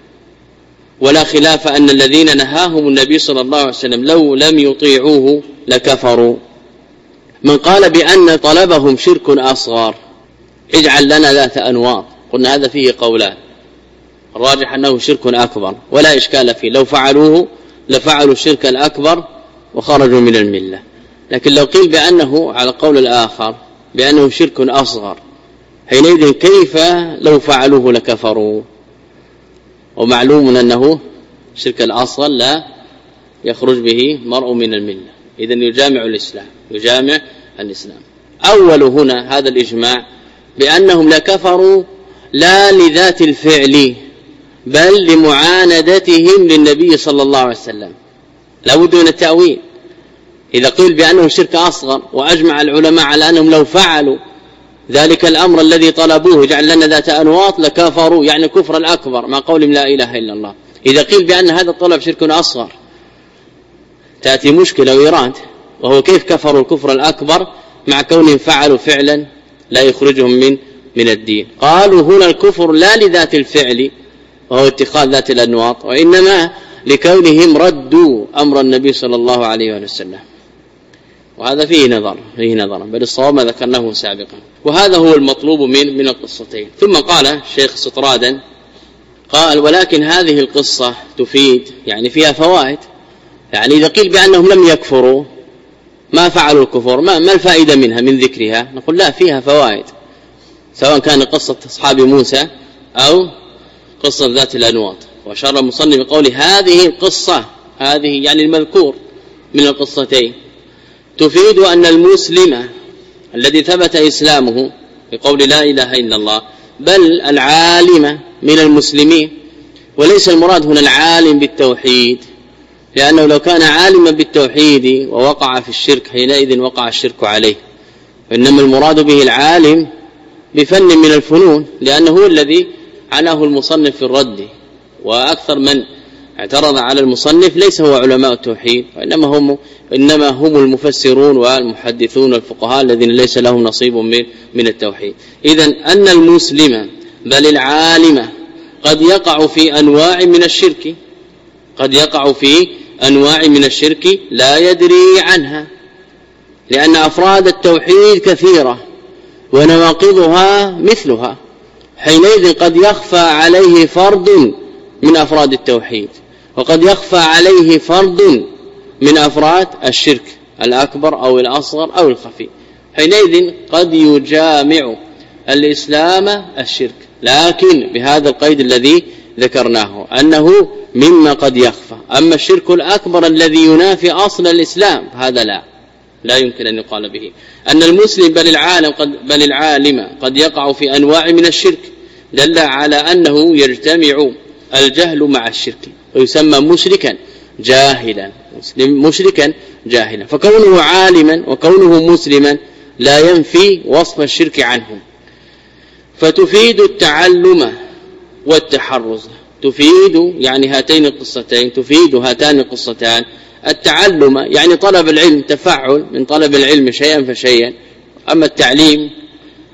ولا خلاف أن الذين نهاهم النبي صلى الله عليه وسلم لو لم يطيعوه لكفروا. من قال بأن طلبهم شرك أصغر اجعل لنا ذات أنواط، قلنا هذا فيه قولان، الراجح أنه شرك أكبر ولا إشكال فيه، لو فعلوه لفعلوا الشرك الأكبر وخرجوا من الملة. لكن لو قيل بأنه على القول الآخر بأنه شرك أصغر حينئذ كيف لو فعلوه لكفروا؟ ومعلوم أنه شرك الأصغر لا يخرج به مرء من الملة، إذن يجامع الإسلام يجامع الإسلام. أول هنا هذا الإجماع بأنهم لكفروا لا لذات الفعل بل لمعاندتهم للنبي صلى الله عليه وسلم، لا بد من التأويل. إذا قيل بأنه شرك أصغر وأجمع العلماء على أنهم لو فعلوا ذلك الأمر الذي طلبوه جعل لنا ذات أنواط لكفروا، يعني كفر الأكبر مع قولهم لا إله إلا الله. إذا قيل بأن هذا الطلب شرك أصغر تأتي مشكلة وإيراد، وهو كيف كفروا الكفر الأكبر مع كونهم فعلوا فعلا لا يخرجهم من من الدين. قالوا هنا الكفر لا لذات الفعل وهو اتخاذ ذات الأنواط، وإنما لكونهم ردوا أمر النبي صلى الله عليه وسلم، وهذا فيه نظر فيه نظر بل الصواب ما ذكرناه سابقا، وهذا هو المطلوب من من القصتين. ثم قال الشيخ سطرادا قال ولكن هذه القصة تفيد، يعني فيها فوائد. يعني إذا قيل بأنهم لم يكفروا ما فعلوا الكفر ما, ما الفائدة منها من ذكرها؟ نقول لا، فيها فوائد، سواء كان قصة أصحاب موسى أو قصة ذات الأنواط. وأشار المصنف بقوله هذه القصة، هذه يعني المذكور من القصتين، تفيد أن المسلم الذي ثبت إسلامه بقول لا إله إلا الله بل العالم من المسلمين، وليس المراد هنا العالم بالتوحيد، لأنه لو كان عالما بالتوحيد ووقع في الشرك حينئذ وقع الشرك عليه، وإنما المراد به العالم بفن من الفنون، لأنه هو الذي عناه المصنف في الرد. وأكثر من اعترض على المصنف ليس هو علماء التوحيد، وإنما هم إنما هم المفسرون والمحدثون والفقهاء الذين ليس لهم نصيب من من التوحيد. إذن أن المسلم بل العالم قد يقع في أنواع من الشرك، قد يقع في أنواع من الشرك لا يدري عنها، لأن أفراد التوحيد كثيرة ونواقضها مثلها، حينئذ قد يخفى عليه فرد من أفراد التوحيد، وقد يخفى عليه فرد من أفراد الشرك الأكبر أو الأصغر أو الخفي، حينئذ قد يجامع الإسلام الشرك، لكن بهذا القيد الذي ذكرناه أنه مما قد يخفى. أما الشرك الأكبر الذي ينافي أصل الإسلام هذا لا لا يمكن أن يقال به. أن المسلم بل العالم قد بل العالم قد يقع في أنواع من الشرك دل على أنه يجتمع الجهل مع الشرك، ويسمى مشركا جاهلا، مسلم مشركا جاهلا. فكونه عالما وكونه مسلما لا ينفي وصف الشرك عنه، فتفيد التعلم والتحرز. تفيد يعني هاتين القصتين، تفيد هاتان القصتان التعلم يعني طلب العلم، تفعل من طلب العلم شيئا فشيئا. أما التعليم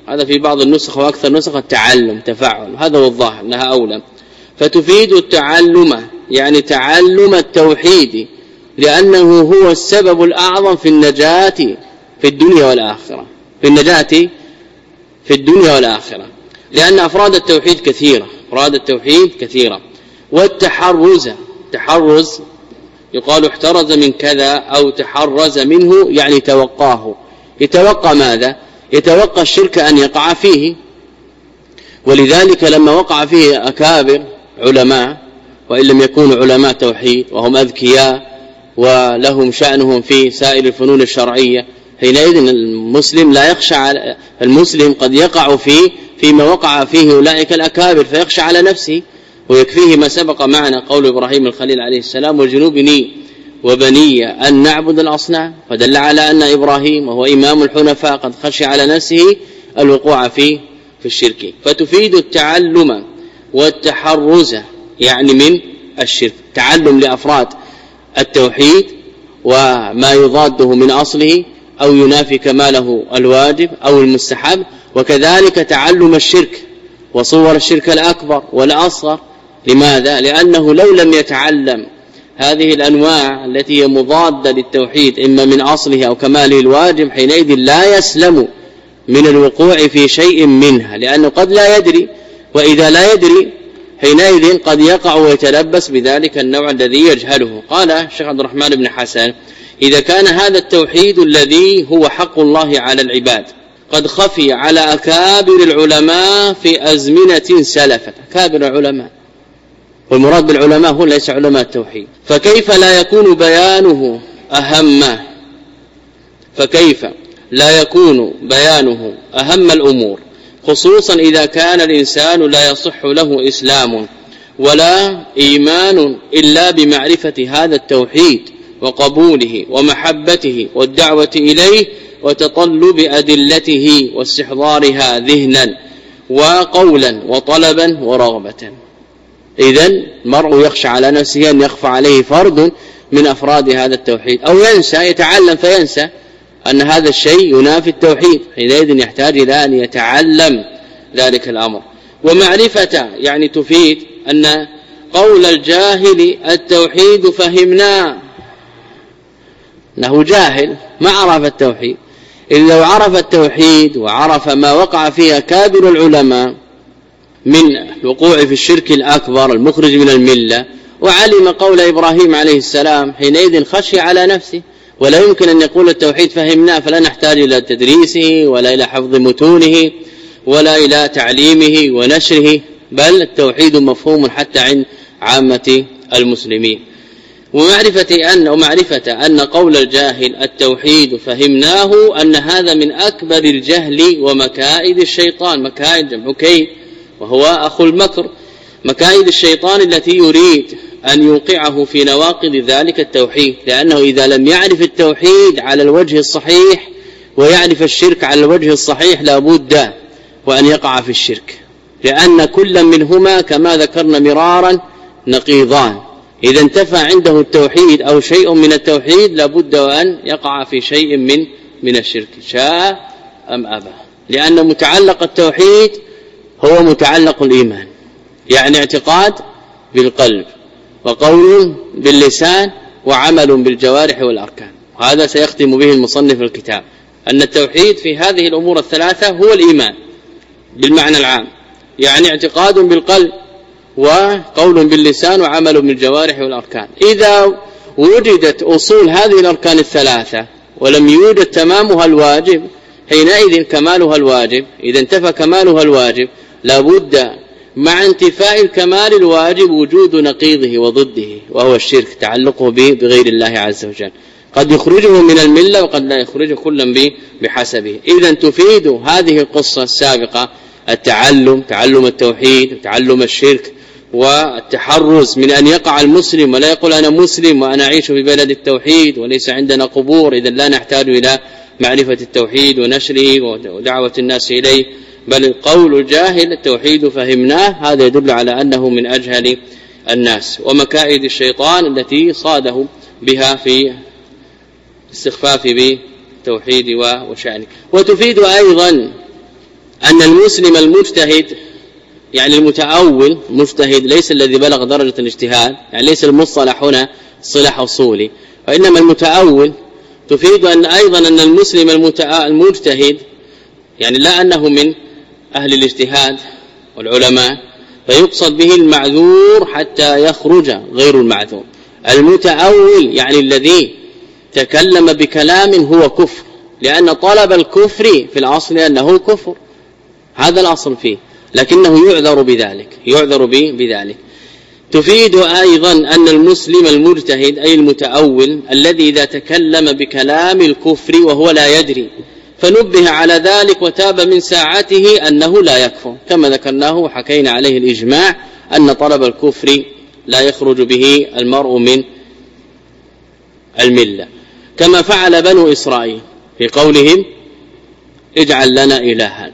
هذا في بعض النسخ وأكثر نسخ التعلم تفاعل، هذا هو الظاهر أنها أولى. فتفيد التعلم يعني تعلم التوحيد، لأنه هو السبب الأعظم في النجاة في الدنيا والآخرة، في النجاة في الدنيا والآخرة، لأن أفراد التوحيد كثيرة، أفراد التوحيد كثيرة. والتحرز، تحرز يقال احترز من كذا أو تحرز منه، يعني توقاه. يتوقى ماذا؟ يتوقى الشرك أن يقع فيه. ولذلك لما وقع فيه أكابر علماء، وإن لم يكونوا علماء توحيد وهم أذكياء ولهم شأنهم في سائر الفنون الشرعية، حينئذ المسلم لا يخشى على المسلم، قد يقع فيه فيما وقع فيه أولئك الأكابر فيخشى على نفسه، ويكفيه ما سبق معنا قول إبراهيم الخليل عليه السلام: وجنوبني وبني أن نعبد الأصنام. فدل على أن إبراهيم وهو إمام الحنفاء قد خشي على نفسه الوقوع فيه في الشرك. فتفيد التعلم والتحرز يعني من الشرك، تعلم لأفراد التوحيد وما يضاده من أصله أو ينافي كماله الواجب أو المستحب، وكذلك تعلم الشرك وصور الشرك الأكبر والأصغر. لماذا؟ لأنه لو لم يتعلم هذه الأنواع التي هي مضادة للتوحيد إما من أصله أو كماله الواجب، حينئذ لا يسلم من الوقوع في شيء منها، لأنه قد لا يدري، وإذا لا يدري حينئذ قد يقع ويتلبس بذلك النوع الذي يجهله. قال الشيخ عبد الرحمن بن حسن: إذا كان هذا التوحيد الذي هو حق الله على العباد قد خفي على أكابر العلماء في أزمنة سلفت، أكابر العلماء، والمراد بالعلماء هو ليس علماء التوحيد، فكيف لا يكون بيانه أهم فكيف لا يكون بيانه أهم الأمور، خصوصا إذا كان الإنسان لا يصح له إسلام ولا إيمان إلا بمعرفة هذا التوحيد وقبوله ومحبته والدعوة إليه وتطلب أدلته واستحضارها ذهنا وقولا وطلبا ورغبة. إذن المرء يخشى على نفسه أن يخفى عليه فرد من أفراد هذا التوحيد، أو ينسى، يتعلم فينسى أن هذا الشيء ينافي التوحيد، حينئذ يحتاج إلى أن يتعلم ذلك الأمر. ومعرفة يعني تفيد أن قول الجاهل التوحيد فهمناه، أنه جاهل ما عرف التوحيد. إذ لو عرف التوحيد وعرف ما وقع فيه كابر العلماء من الوقوع في الشرك الأكبر المخرج من الملة، وعلم قول إبراهيم عليه السلام، حينئذ خشي على نفسه، ولا يمكن أن يقول التوحيد فهمناه، فلا نحتاج إلى تدريسه ولا إلى حفظ متونه ولا إلى تعليمه ونشره، بل التوحيد مفهوم حتى عند عامة المسلمين. ومعرفة أن ومعرفة أن قول الجاهل التوحيد فهمناه أن هذا من أكبر الجهل ومكائد الشيطان. مكائد جمع كيد، وهو أخو المكر، مكائد الشيطان التي يريد أن يوقعه في نواقض ذلك التوحيد، لأنه إذا لم يعرف التوحيد على الوجه الصحيح ويعرف الشرك على الوجه الصحيح لابد وأن يقع في الشرك، لأن كل منهما كما ذكرنا مرارا نقيضان. إذا انتفى عنده التوحيد أو شيء من التوحيد لابد وأن يقع في شيء من من الشرك، شاء أم أبى، لأن متعلق التوحيد هو متعلق الإيمان، يعني اعتقاد بالقلب وقول باللسان وعمل بالجوارح والأركان. وهذا سيختم به المصنف الكتاب، أن التوحيد في هذه الأمور الثلاثة هو الإيمان بالمعنى العام، يعني اعتقاد بالقلب وقول باللسان وعمل بالجوارح والأركان. إذا وجدت أصول هذه الأركان الثلاثة ولم يوجد تمامها الواجب، حينئذ كمالها الواجب. إذا انتفى كمالها الواجب لابد مع انتفاء الكمال الواجب وجود نقيضه وضده، وهو الشرك، تعلقه به بغير الله عز وجل، قد يخرجه من الملة وقد لا يخرجه كلا به بحسبه. إذا تفيد هذه القصة السابقة التعلم، تعلم التوحيد وتعلم الشرك، والتحرز من أن يقع المسلم ولا يقول أنا مسلم وأنا أعيش في بلد التوحيد وليس عندنا قبور، إذا لا نحتاج إلى معرفة التوحيد ونشره ودعوة الناس إليه، بل القول الجاهل التوحيد فهمناه، هذا يدل على أنه من أجهل الناس. ومكائد الشيطان التي صاده بها في استخفاف بالتوحيد وشأنه. وتفيد أيضا أن المسلم المجتهد يعني المتأول مجتهد ليس الذي بلغ درجة الاجتهاد، يعني ليس المصطلح هنا صلاح أصولي، وإنما المتأول تفيد أن أيضا أن المسلم المجتهد يعني لا أنه من أهل الاجتهاد والعلماء، فيقصد به المعذور حتى يخرج غير المعذور. المتأول يعني الذي تكلم بكلام هو كفر، لأن طلب الكفر في الأصل أنه كفر، هذا الأصل فيه، لكنه يعذر بذلك يعذر بذلك. تفيد أيضا أن المسلم المجتهد أي المتأول الذي إذا تكلم بكلام الكفر وهو لا يدري فنبه على ذلك وتاب من ساعته أنه لا يكفر، كما ذكرناه وحكينا عليه الإجماع أن طلب الكفر لا يخرج به المرء من الملة، كما فعل بنو إسرائيل في قولهم اجعل لنا إلها،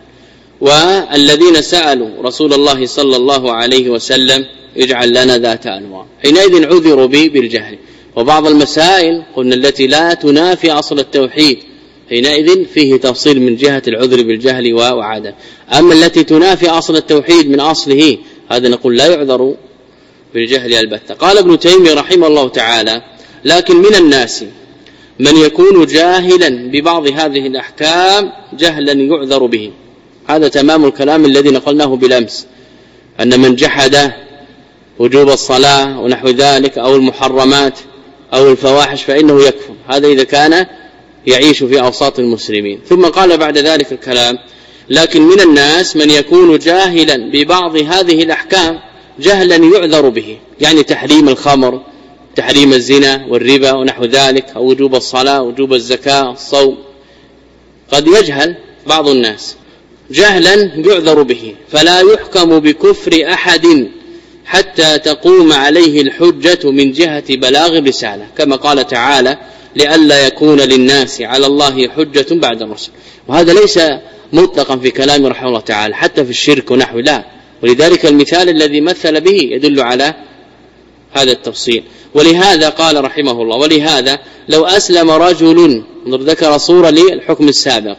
والذين سألوا رسول الله صلى الله عليه وسلم اجعل لنا ذات أنواع، حينئذ عذروا به بالجهل. وبعض المسائل قلنا التي لا تنافي أصل التوحيد حينئذ فيه تفصيل من جهة العذر بالجهل وعدم، أما التي تنافي أصل التوحيد من أصله هذا نقول لا يعذر بالجهل البتة. قال ابن تيمية رحمه الله تعالى: لكن من الناس من يكون جاهلا ببعض هذه الأحكام جهلا يعذر به. هذا تمام الكلام الذي نقلناه بالأمس، أن من جحد وجوب الصلاة ونحو ذلك أو المحرمات أو الفواحش فإنه يكفر، هذا إذا كان يعيش في أوساط المسلمين. ثم قال بعد ذلك الكلام: لكن من الناس من يكون جاهلا ببعض هذه الأحكام جهلا يعذر به، يعني تحريم الخمر، تحريم الزنا والربا ونحو ذلك، أو وجوب الصلاة وجوب الزكاة الصوم، قد يجهل بعض الناس جهلا يعذر به، فلا يحكم بكفر أحد حتى تقوم عليه الحجة من جهة بلاغ الرسالة، كما قال تعالى: لئلا يكون للناس على الله حجة بعد الرسل. وهذا ليس مطلقا في كلام رحمه الله تعالى حتى في الشرك ونحو، لا، ولذلك المثال الذي مثل به يدل على هذا التفصيل. ولهذا قال رحمه الله: ولهذا لو أسلم رجل، ذكر صورة للحكم السابق،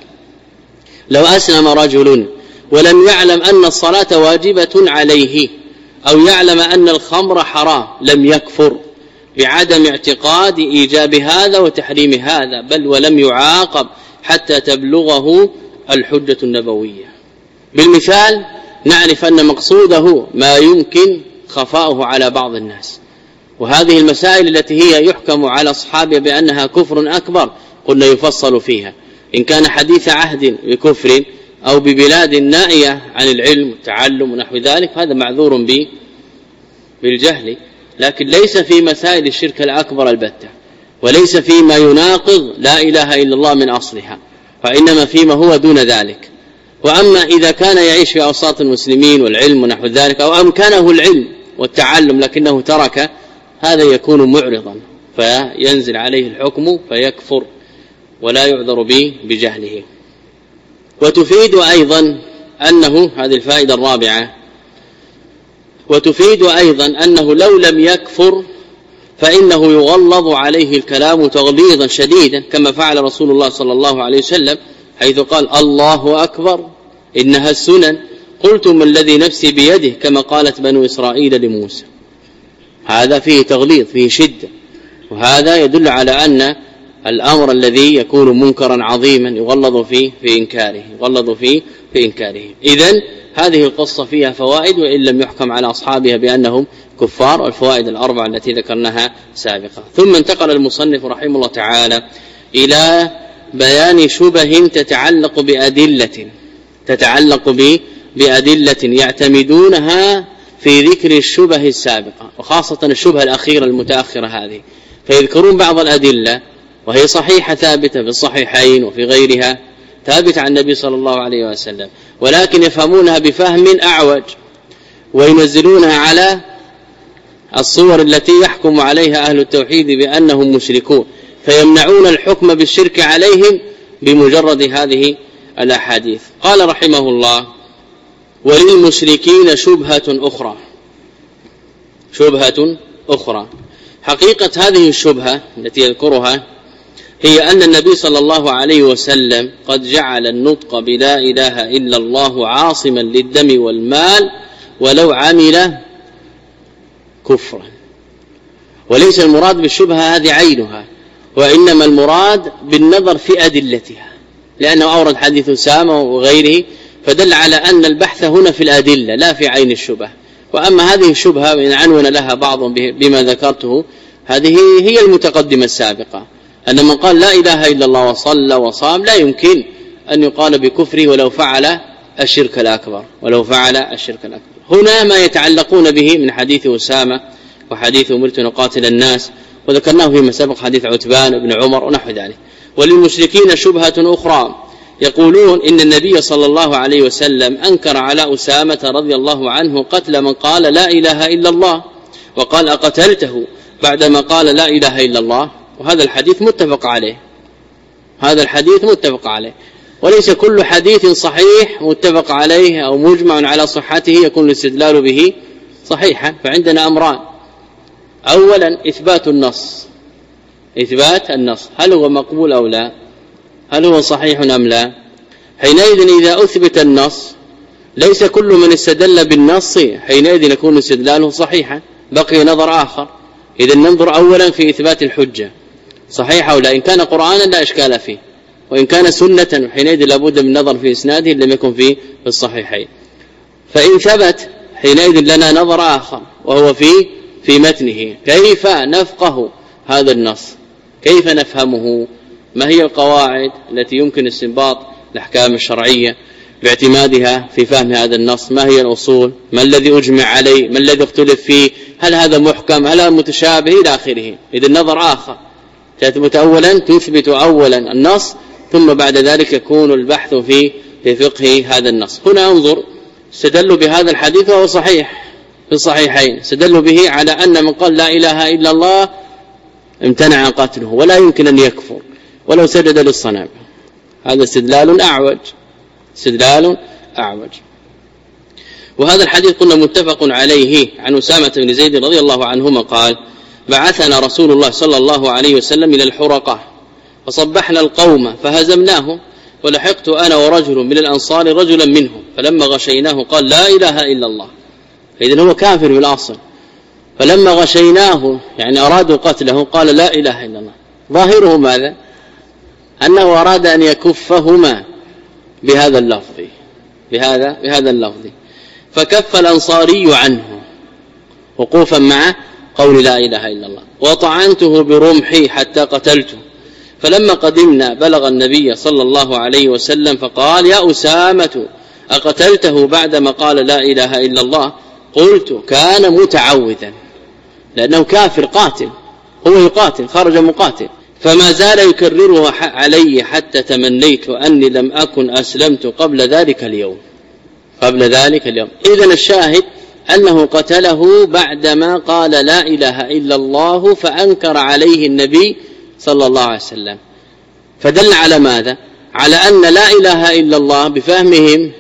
لو أسلم رجل ولم يعلم أن الصلاة واجبة عليه أو يعلم أن الخمر حرام لم يكفر بعدم اعتقاد إيجاب هذا وتحريم هذا، بل ولم يعاقب حتى تبلغه الحجة النبوية. بالمثال نعرف أن مقصوده ما يمكن خفاؤه على بعض الناس، وهذه المسائل التي هي يحكم على أصحابها بأنها كفر أكبر قلنا يفصل فيها، إن كان حديث عهد بكفر أو ببلاد نائية عن العلم والتعلم ونحو ذلك هذا معذور به بالجهل، لكن ليس في مسائل الشرك الأكبر البتة، وليس فيما يناقض لا إله إلا الله من أصلها، فإنما فيما هو دون ذلك. وأما إذا كان يعيش في أوساط المسلمين والعلم ونحو ذلك، أو أمكنه العلم والتعلم لكنه ترك، هذا يكون معرضا فينزل عليه الحكم فيكفر ولا يعذر به بجهله. وتفيد أيضا أنه، هذه الفائدة الرابعة، وتفيد أيضا أنه لو لم يكفر فإنه يغلظ عليه الكلام تغليظا شديدا، كما فعل رسول الله صلى الله عليه وسلم حيث قال: الله أكبر إنها السنن، قلتم الذي نفسي بيده، كما قالت بنو إسرائيل لموسى. هذا فيه تغليظ، فيه شدة، وهذا يدل على أن الأمر الذي يكون منكرا عظيما يغلظ فيه في إنكاره يغلظ فيه في إنكاره. إذن هذه القصة فيها فوائد وإن لم يحكم على أصحابها بأنهم كفار، والفوائد الأربعة التي ذكرناها سابقا. ثم انتقل المصنف رحمه الله تعالى إلى بيان شبه تتعلق بأدلة تتعلق بأدلة يعتمدونها في ذكر الشبه السابقة، وخاصة الشبهة الأخيرة المتأخرة هذه، فيذكرون بعض الأدلة وهي صحيحة ثابتة في الصحيحين وفي غيرها ثابت عن النبي صلى الله عليه وسلم، ولكن يفهمونها بفهم أعوج وينزلونها على الصور التي يحكم عليها أهل التوحيد بأنهم مشركون، فيمنعون الحكم بالشرك عليهم بمجرد هذه الأحاديث. قال رحمه الله: وللمشركين شبهة أخرى شبهة أخرى حقيقة هذه الشبهة التي يذكرها هي أن النبي صلى الله عليه وسلم قد جعل النطق بلا إله إلا الله عاصما للدم والمال ولو عمل كفرا. وليس المراد بالشبهة هذه عينها، وإنما المراد بالنظر في أدلتها، لأنه أورد حديث أسامة وغيره فدل على أن البحث هنا في الأدلة لا في عين الشبهة. وأما هذه الشبهة إن عنون لها بعض بما ذكرته هذه هي المتقدمة السابقة، أن من قال لا إله إلا الله وصلى وصام لا يمكن أن يقال بكفره ولو فعل الشرك الأكبر ولو فعل الشرك الأكبر. هنا ما يتعلقون به من حديث أسامة وحديث أمرت أن أقاتل الناس، وذكرناه فيما سبق حديث عتبان بن عمر ونحو ذلك. وللمشركين شبهة أخرى، يقولون إن النبي صلى الله عليه وسلم أنكر على أسامة رضي الله عنه قتل من قال لا إله إلا الله، وقال أقتلته بعدما قال لا إله إلا الله. وهذا الحديث متفق عليه، هذا الحديث متفق عليه، وليس كل حديث صحيح متفق عليه أو مجمع على صحته يكون الاستدلال به صحيحا. فعندنا أمران: أولا إثبات النص، إثبات النص هل هو مقبول أو لا، هل هو صحيح أم لا. حينئذ إذا أثبت النص ليس كل من استدل بالنص حينئذ يكون استدلاله صحيحا، بقي نظر آخر. إذا ننظر أولا في إثبات الحجة صحيح أو لا. إن كان قرآنا لا إشكال فيه، وإن كان سنة حينئذ لابد من نظر في إسناده لم يكن في الصحيحين. فإن ثبت حينئذ لنا نظر آخر وهو في في متنه، كيف نفقه هذا النص، كيف نفهمه، ما هي القواعد التي يمكن استنباط الأحكام الشرعية باعتمادها في فهم هذا النص، ما هي الأصول، ما الذي أجمع عليه، ما الذي اختلف فيه، هل هذا محكم، هل هذا متشابه إلى آخره. إذا النظر آخر، تثبت أولا تثبت أولا النص، ثم بعد ذلك يكون البحث في في فقه هذا النص. هنا انظر، استدلوا بهذا الحديث وهو صحيح في الصحيحين، استدلوا به على أن من قال لا إله إلا الله امتنع قتله ولا يمكن أن يكفر ولو سجد للصنم. هذا استدلال أعوج، استدلال أعوج. وهذا الحديث قلنا متفق عليه عن أسامة بن زيد رضي الله عنهما قال: بعثنا رسول الله صلى الله عليه وسلم إلى الحرقة فصبحنا القوم فهزمناهم، ولحقت أنا ورجل من الأنصار رجلا منهم، فلما غشيناه قال لا إله إلا الله. إذن هو كافر بالأصل، فلما غشيناه يعني أرادوا قتله قال لا إله إلا الله. ظاهره ماذا؟ أنه أراد أن يكفهما بهذا اللفظ، بهذا بهذا اللفظ. فكف الأنصاري عنه وقوفا مع قول لا إله إلا الله، وطعنته برمحي حتى قتلته. فلما قدمنا بلغ النبي صلى الله عليه وسلم فقال: يا أسامة أقتلته بعدما قال لا إله إلا الله؟ قلت: كان متعوذا، لأنه كافر قاتل، هو يقاتل خرج مقاتل. فما زال يكررها علي حتى تمنيت أني لم أكن أسلمت قبل ذلك اليوم، قبل ذلك اليوم. إذن الشاهد أنه قتله بعدما قال لا إله إلا الله، فأنكر عليه النبي صلى الله عليه وسلم. فدل على ماذا؟ على أن لا إله إلا الله بفهمهم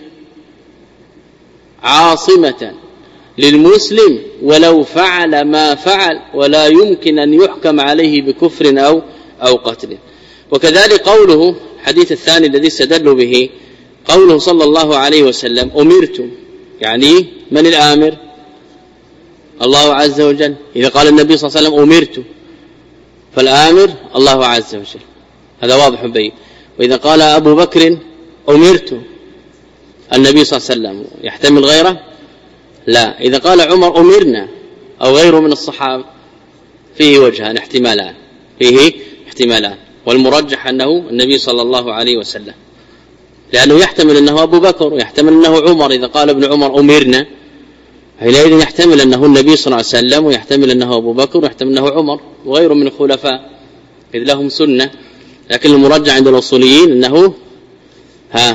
عاصمة للمسلم ولو فعل ما فعل، ولا يمكن أن يحكم عليه بكفر أو أو قتل. وكذلك قوله الحديث الثاني الذي استدلوا به، قوله صلى الله عليه وسلم: أمرت، يعني من الآمر؟ الله عز وجل. إذا قال النبي صلى الله عليه وسلم أمرت فالآمر الله عز وجل، هذا واضح بين. وإذا قال أبو بكر أمرت النبي صلى الله عليه وسلم يحتمل غيره؟ لا. إذا قال عمر أمرنا أو غيره من الصحابة فيه وجهان احتمالان، فيه احتمالان، والمرجح أنه النبي صلى الله عليه وسلم، لأنه يحتمل أنه أبو بكر ويحتمل أنه عمر. إذا قال ابن عمر أمرنا حينئذ يحتمل أنه النبي صلى الله عليه وسلم، ويحتمل أنه أبو بكر، ويحتمل أنه عمر وغيره من الخلفاء، إذ لهم سنة. لكن المرجح عند الأصوليين أنه ها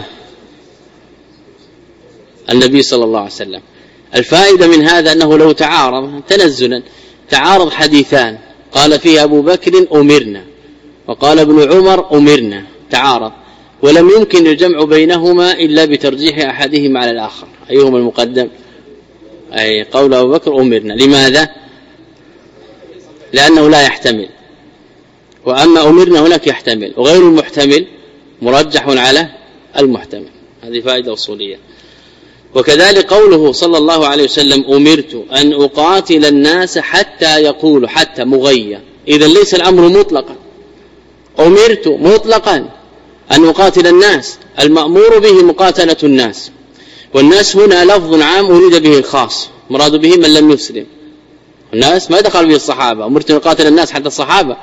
النبي صلى الله عليه وسلم. الفائدة من هذا أنه لو تعارض تنزلا، تعارض حديثان قال فيه أبو بكر أمرنا وقال ابن عمر أمرنا، تعارض، ولم يمكن الجمع بينهما إلا بترجيح أحدهما على الآخر. أيهما المقدم؟ أي قول أبو بكر أمرنا. لماذا؟ لأنه لا يحتمل، وأما أمرنا هناك يحتمل، وغير المحتمل مرجح على المحتمل. هذه فائدة أصولية. وكذلك قوله صلى الله عليه وسلم أمرت أن أقاتل الناس حتى يقولوا، حتى مغية، إذن ليس الأمر مطلقا، أمرت مطلقا أن أقاتل الناس، المأمور به مقاتلة الناس، والناس هنا لفظ عام أريد به الخاص، مراد به من لم يسلم. الناس ما دخل به الصحابة، أمرت أن أقاتل الناس حتى الصحابة،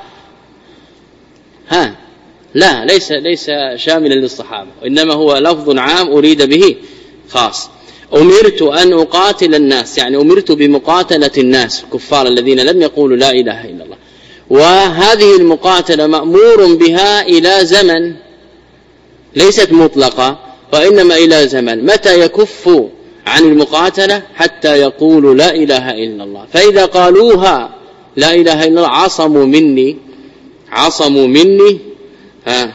ها لا، ليس ليس شاملا للصحابة، وإنما هو لفظ عام أريد به خاص. أمرت أن أقاتل الناس يعني أمرت بمقاتلة الناس الكفار الذين لم يقولوا لا إله إلا الله، وهذه المقاتلة مأمور بها إلى زمن، ليست مطلقة وإنما إلى زمن، متى يكف عن المقاتلة؟ حتى يقولوا لا إله إلا الله. فإذا قالوها لا إله إلا الله عصموا مني عصموا مني ها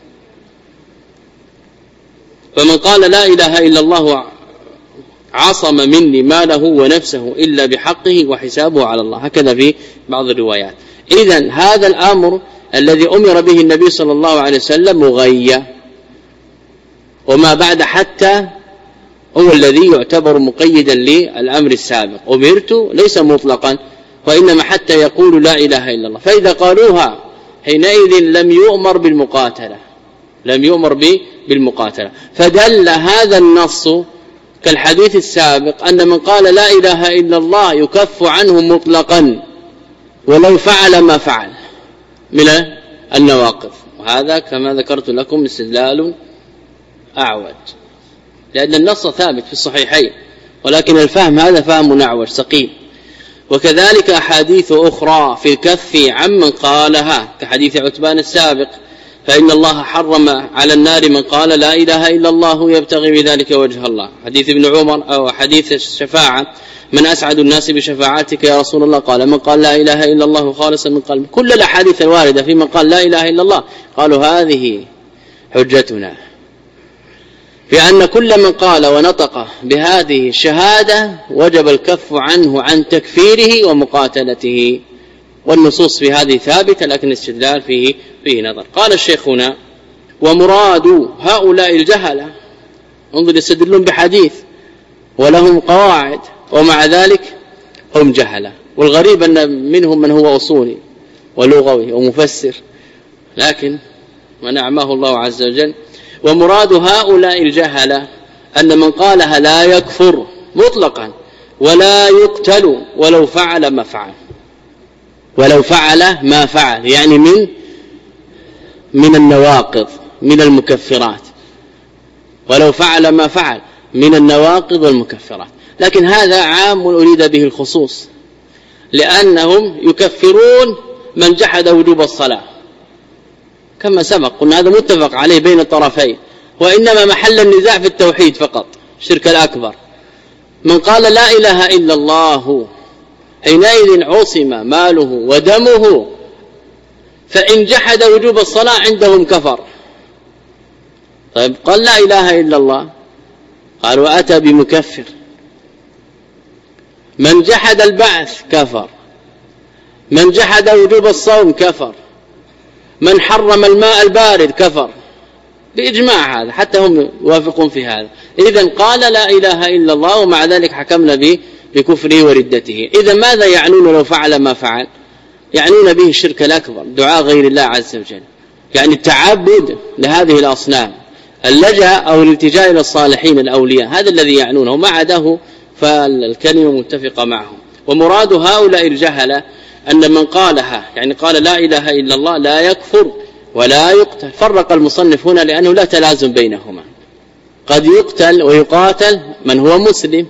فمن قال لا إله إلا الله عصم مني ماله ونفسه إلا بحقه وحسابه على الله، هكذا في بعض الروايات. إذن هذا الأمر الذي أمر به النبي صلى الله عليه وسلم مغيّ، وما بعد حتى هو الذي يعتبر مقيدا للأمر السابق. أمرت ليس مطلقا، وإنما حتى يقولوا لا إله إلا الله، فإذا قالوها حينئذ لم يؤمر بالمقاتلة، لم يؤمر بالمقاتلة. فدل هذا النص كالحديث السابق أن من قال لا إله إلا الله يكف عنه مطلقا ولو فعل ما فعل من النواقض، وهذا كما ذكرت لكم استدلال أعوج، لأن النص ثابت في الصحيحين، ولكن الفهم هذا فهم أعوج سقيم. وكذلك أحاديث أخرى في الكف عمن قالها كحديث عتبان السابق، فإن الله حرم على النار من قال لا إله إلا الله يبتغي بذلك وجه الله. حديث ابن عمر أو حديث الشفاعة، من أسعد الناس بشفاعتك يا رسول الله؟ قال من قال لا إله إلا الله خالصا من قلبه. كل الأحاديث الواردة في من قال لا إله إلا الله قالوا هذه حجتنا، بأن كل من قال ونطق بهذه الشهادة وجب الكف عنه عن تكفيره ومقاتلته، والنصوص في هذه ثابتة، لكن الاستدلال فيه فيه نظر. قال الشيخ هنا ومراد هؤلاء الجهلة، انظر يستدلون بحديث ولهم قواعد ومع ذلك هم جهلة، والغريب أن منهم من هو أصولي ولغوي ومفسر، لكن من أعماه الله عز وجل. ومراد هؤلاء الجهلة أن من قالها لا يكفر مطلقا ولا يقتل ولو فعل ما فعل، ولو فعل ما فعل يعني من من النواقض من المكفرات، ولو فعل ما فعل من النواقض والمكفرات. لكن هذا عام أريد به الخصوص، لأنهم يكفرون من جحد وجوب الصلاة كما سبق، قلنا هذا متفق عليه بين الطرفين، وإنما محل النزاع في التوحيد فقط، الشرك الأكبر. من قال لا إله إلا الله حينئذ عصم ماله ودمه، فإن جحد وجوب الصلاة عندهم كفر. طيب قال لا إله إلا الله، قال وأتى بمكفر. من جحد البعث كفر، من جحد وجوب الصوم كفر، من حرم الماء البارد كفر، بإجماع هذا، حتى هم يوافقون في هذا. إذن قال لا إله إلا الله ومع ذلك حكمنا به بكفره وردته. إذن ماذا يعنون لو فعل ما فعل؟ يعنون به الشرك الأكبر، دعاء غير الله عز وجل، يعني التعبد لهذه الأصنام، اللجأ أو الالتجاء إلى الصالحين الأولياء، هذا الذي يعنونه، وما عداه فالكلمة متفقة معهم. ومراد هؤلاء الجهلة أن من قالها يعني قال لا إله إلا الله لا يكفر ولا يقتل. فرق المصنف هنا لأنه لا تلازم بينهما، قد يقتل ويقاتل من هو مسلم،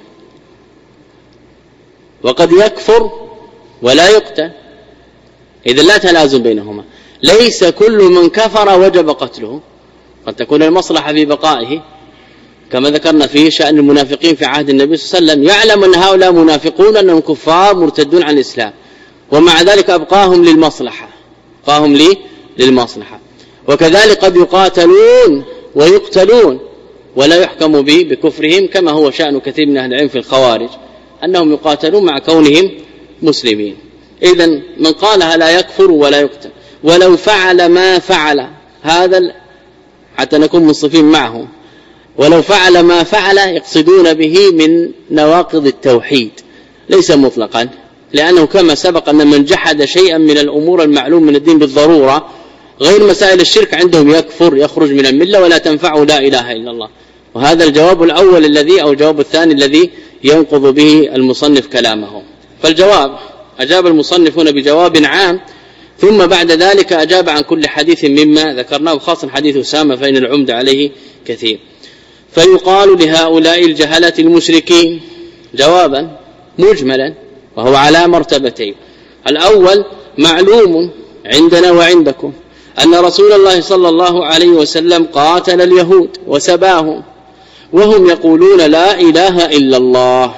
وقد يكفر ولا يقتل، إذا لا تلازم بينهما. ليس كل من كفر وجب قتله، قد تكون المصلحة في بقائه، كما ذكرنا في شأن المنافقين في عهد النبي صلى الله عليه وسلم، يعلم أن هؤلاء منافقون أنهم كفار مرتدون عن الإسلام، ومع ذلك أبقاهم للمصلحة، أبقاهم لي للمصلحة. وكذلك قد يقاتلون ويقتلون ولا يحكم به بكفرهم، كما هو شأن كثير من أهل العلم في الخوارج أنهم يقاتلون مع كونهم مسلمين. إذن من قالها لا يكفر ولا يقتل. ولو فعل ما فعل، هذا حتى نكون منصفين معه، ولو فعل ما فعل يقصدون به من نواقض التوحيد ليس مطلقا، لأنه كما سبق أن من جحد شيئا من الأمور المعلوم من الدين بالضرورة غير مسائل الشرك عندهم يكفر يخرج من الملة ولا تنفعه لا إله إلا الله. وهذا الجواب الأول الذي أو الجواب الثاني الذي ينقض به المصنف كلامه. فالجواب أجاب المصنف هنا بجواب عام، ثم بعد ذلك أجاب عن كل حديث مما ذكرناه، خاصة حديث أسامة فإن العمد عليه كثير. فيقال لهؤلاء الجهلة المشركين جوابا مجملا وهو على مرتبتين: الأول معلوم عندنا وعندكم أن رسول الله صلى الله عليه وسلم قاتل اليهود وسباهم وهم يقولون لا إله إلا الله،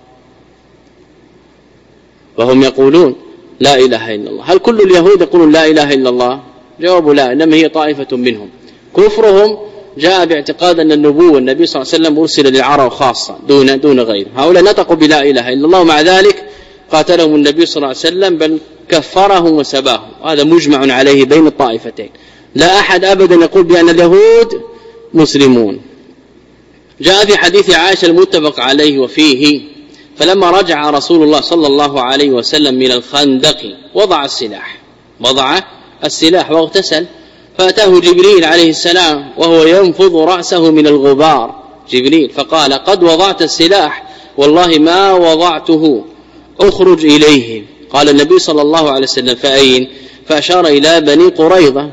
وهم يقولون لا إله إلا الله. هل كل اليهود يقولون لا إله إلا الله؟ جواب لا، إنما هي طائفة منهم. كفرهم جاء باعتقاد أن النبوة النبي صلى الله عليه وسلم أرسل للعرب خاصة دون دون غيره، هؤلاء نطقوا بلا إله إلا الله، ومع ذلك قاتلهم النبي صلى الله عليه وسلم بل كفرهم وسباهم، وهذا مجمع عليه بين الطائفتين، لا أحد أبدا يقول بأن اليهود مسلمون. جاء في حديث عائشة المتفق عليه وفيه: فلما رجع رسول الله صلى الله عليه وسلم من الخندق وضع السلاح وضع السلاح واغتسل، فأتاه جبريل عليه السلام وهو ينفض رأسه من الغبار، جبريل فقال: قد وضعت السلاح، والله ما وضعته، أخرج إليهم. قال النبي صلى الله عليه وسلم: فأين؟ فأشار إلى بني قريظة،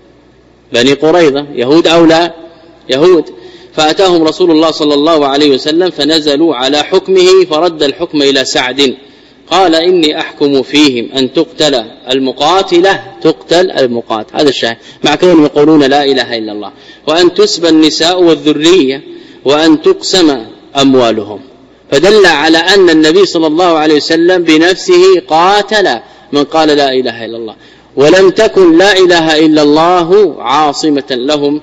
بني قريظة يهود أو لا يهود. فأتاهم رسول الله صلى الله عليه وسلم فنزلوا على حكمه فرد الحكم إلى سعد، قال: إني أحكم فيهم أن تقتل المقاتلة، تقتل المقاتل، هذا الشاهد، مع كونهم يقولون لا إله إلا الله، وأن تسبى النساء والذرية، وأن تقسم أموالهم. فدل على أن النبي صلى الله عليه وسلم بنفسه قاتل من قال لا إله إلا الله، ولم تكن لا إله إلا الله عاصمة لهم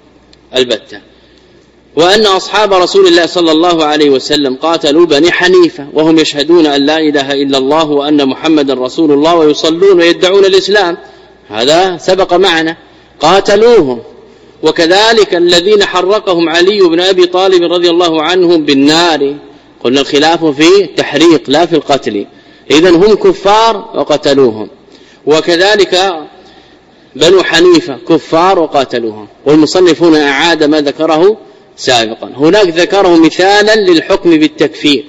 البتة. وأن أصحاب رسول الله صلى الله عليه وسلم قاتلوا بني حنيفة وهم يشهدون أن لا إله إلا الله وأن محمد رسول الله ويصلون ويدعون الإسلام، هذا سبق معنا، قاتلوهم. وكذلك الذين حرقهم علي بن أبي طالب رضي الله عنهم بالنار، قلنا الخلاف في التحريق لا في القتل، إذن هم كفار وقتلوهم. وكذلك بنو حنيفة كفار وقاتلوهم. والمصنف هنا أعاد ما ذكره سابقا، هناك ذكره مثالا للحكم بالتكفير،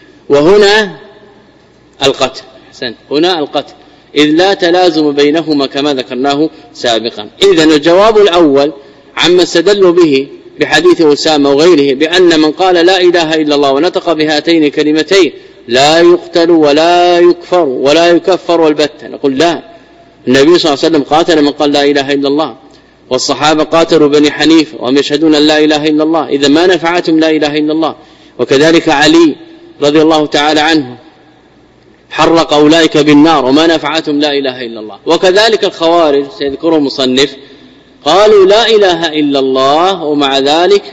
وهنا القتل، حسن، هنا القتل، إذ لا تلازم بينهما كما ذكرناه سابقا. إذن الجواب الأول عما استدلوا به بحديث أسامة وغيره بأن من قال لا إله إلا الله ونطق بهاتين الكلمتين لا يقتل ولا يكفر ولا يكفر البتة، نقول لا، النبي صلى الله عليه وسلم قاتل من قال لا إله إلا الله، والصحابة قاتلوا بني حنيفة وهم يشهدون أن لا إله إلا الله، إذا ما نفعتهم لا إله إلا الله. وكذلك علي رضي الله تعالى عنه حرق أولئك بالنار وما نفعتهم لا إله إلا الله. وكذلك الخوارج سيذكره المصنف قالوا لا إله إلا الله ومع ذلك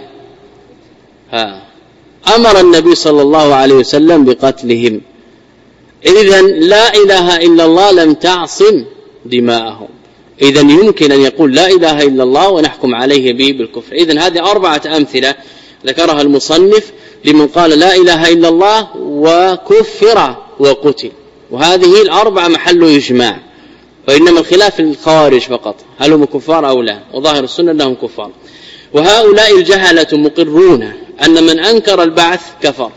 ها أمر النبي صلى الله عليه وسلم بقتلهم، إذن لا إله إلا الله لم تعصم دماءهم، إذن يمكن أن يقول لا إله إلا الله ونحكم عليه به بالكفر. إذن هذه أربعة أمثلة ذكرها المصنف لمن قال لا إله إلا الله وكفر وقتل، وهذه الأربعة محل إجماع، وإنما الخلاف الخوارج فقط هل هم كفار أو لا، وظاهر السنة أنهم كفار. وهؤلاء الجهلة مقرون أن من أنكر البعث كفر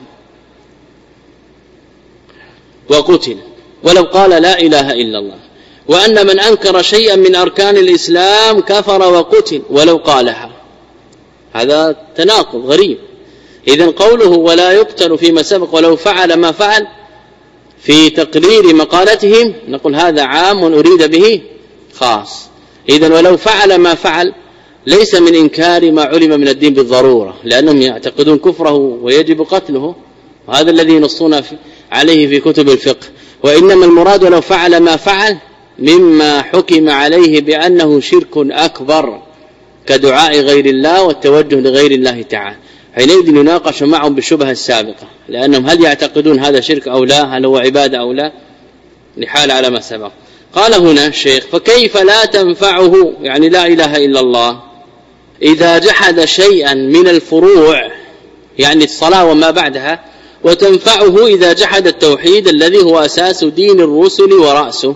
وقتل ولو قال لا إله إلا الله، وأن من أنكر شيئا من أركان الإسلام كفر وقتل ولو قالها. هذا تناقض غريب. إذن قوله ولا يقتل فيما سبق ولو فعل ما فعل في تقرير مقالتهم نقول هذا عام أريد به خاص. إذن ولو فعل ما فعل ليس من إنكار ما علم من الدين بالضرورة، لأنهم يعتقدون كفره ويجب قتله، وهذا الذي ينصون عليه في كتب الفقه. وإنما المراد ولو فعل ما فعل مما حكم عليه بأنه شرك أكبر كدعاء غير الله والتوجه لغير الله تعالى، حينئذ يناقش معهم بالشبهة السابقة، لأنهم هل يعتقدون هذا شرك أو لا، هل هو عبادة أو لا، لحال على ما سبق. قال هنا الشيخ فكيف لا تنفعه يعني لا إله إلا الله إذا جحد شيئا من الفروع يعني الصلاة وما بعدها، وتنفعه إذا جحد التوحيد الذي هو أساس دين الرسل ورأسه.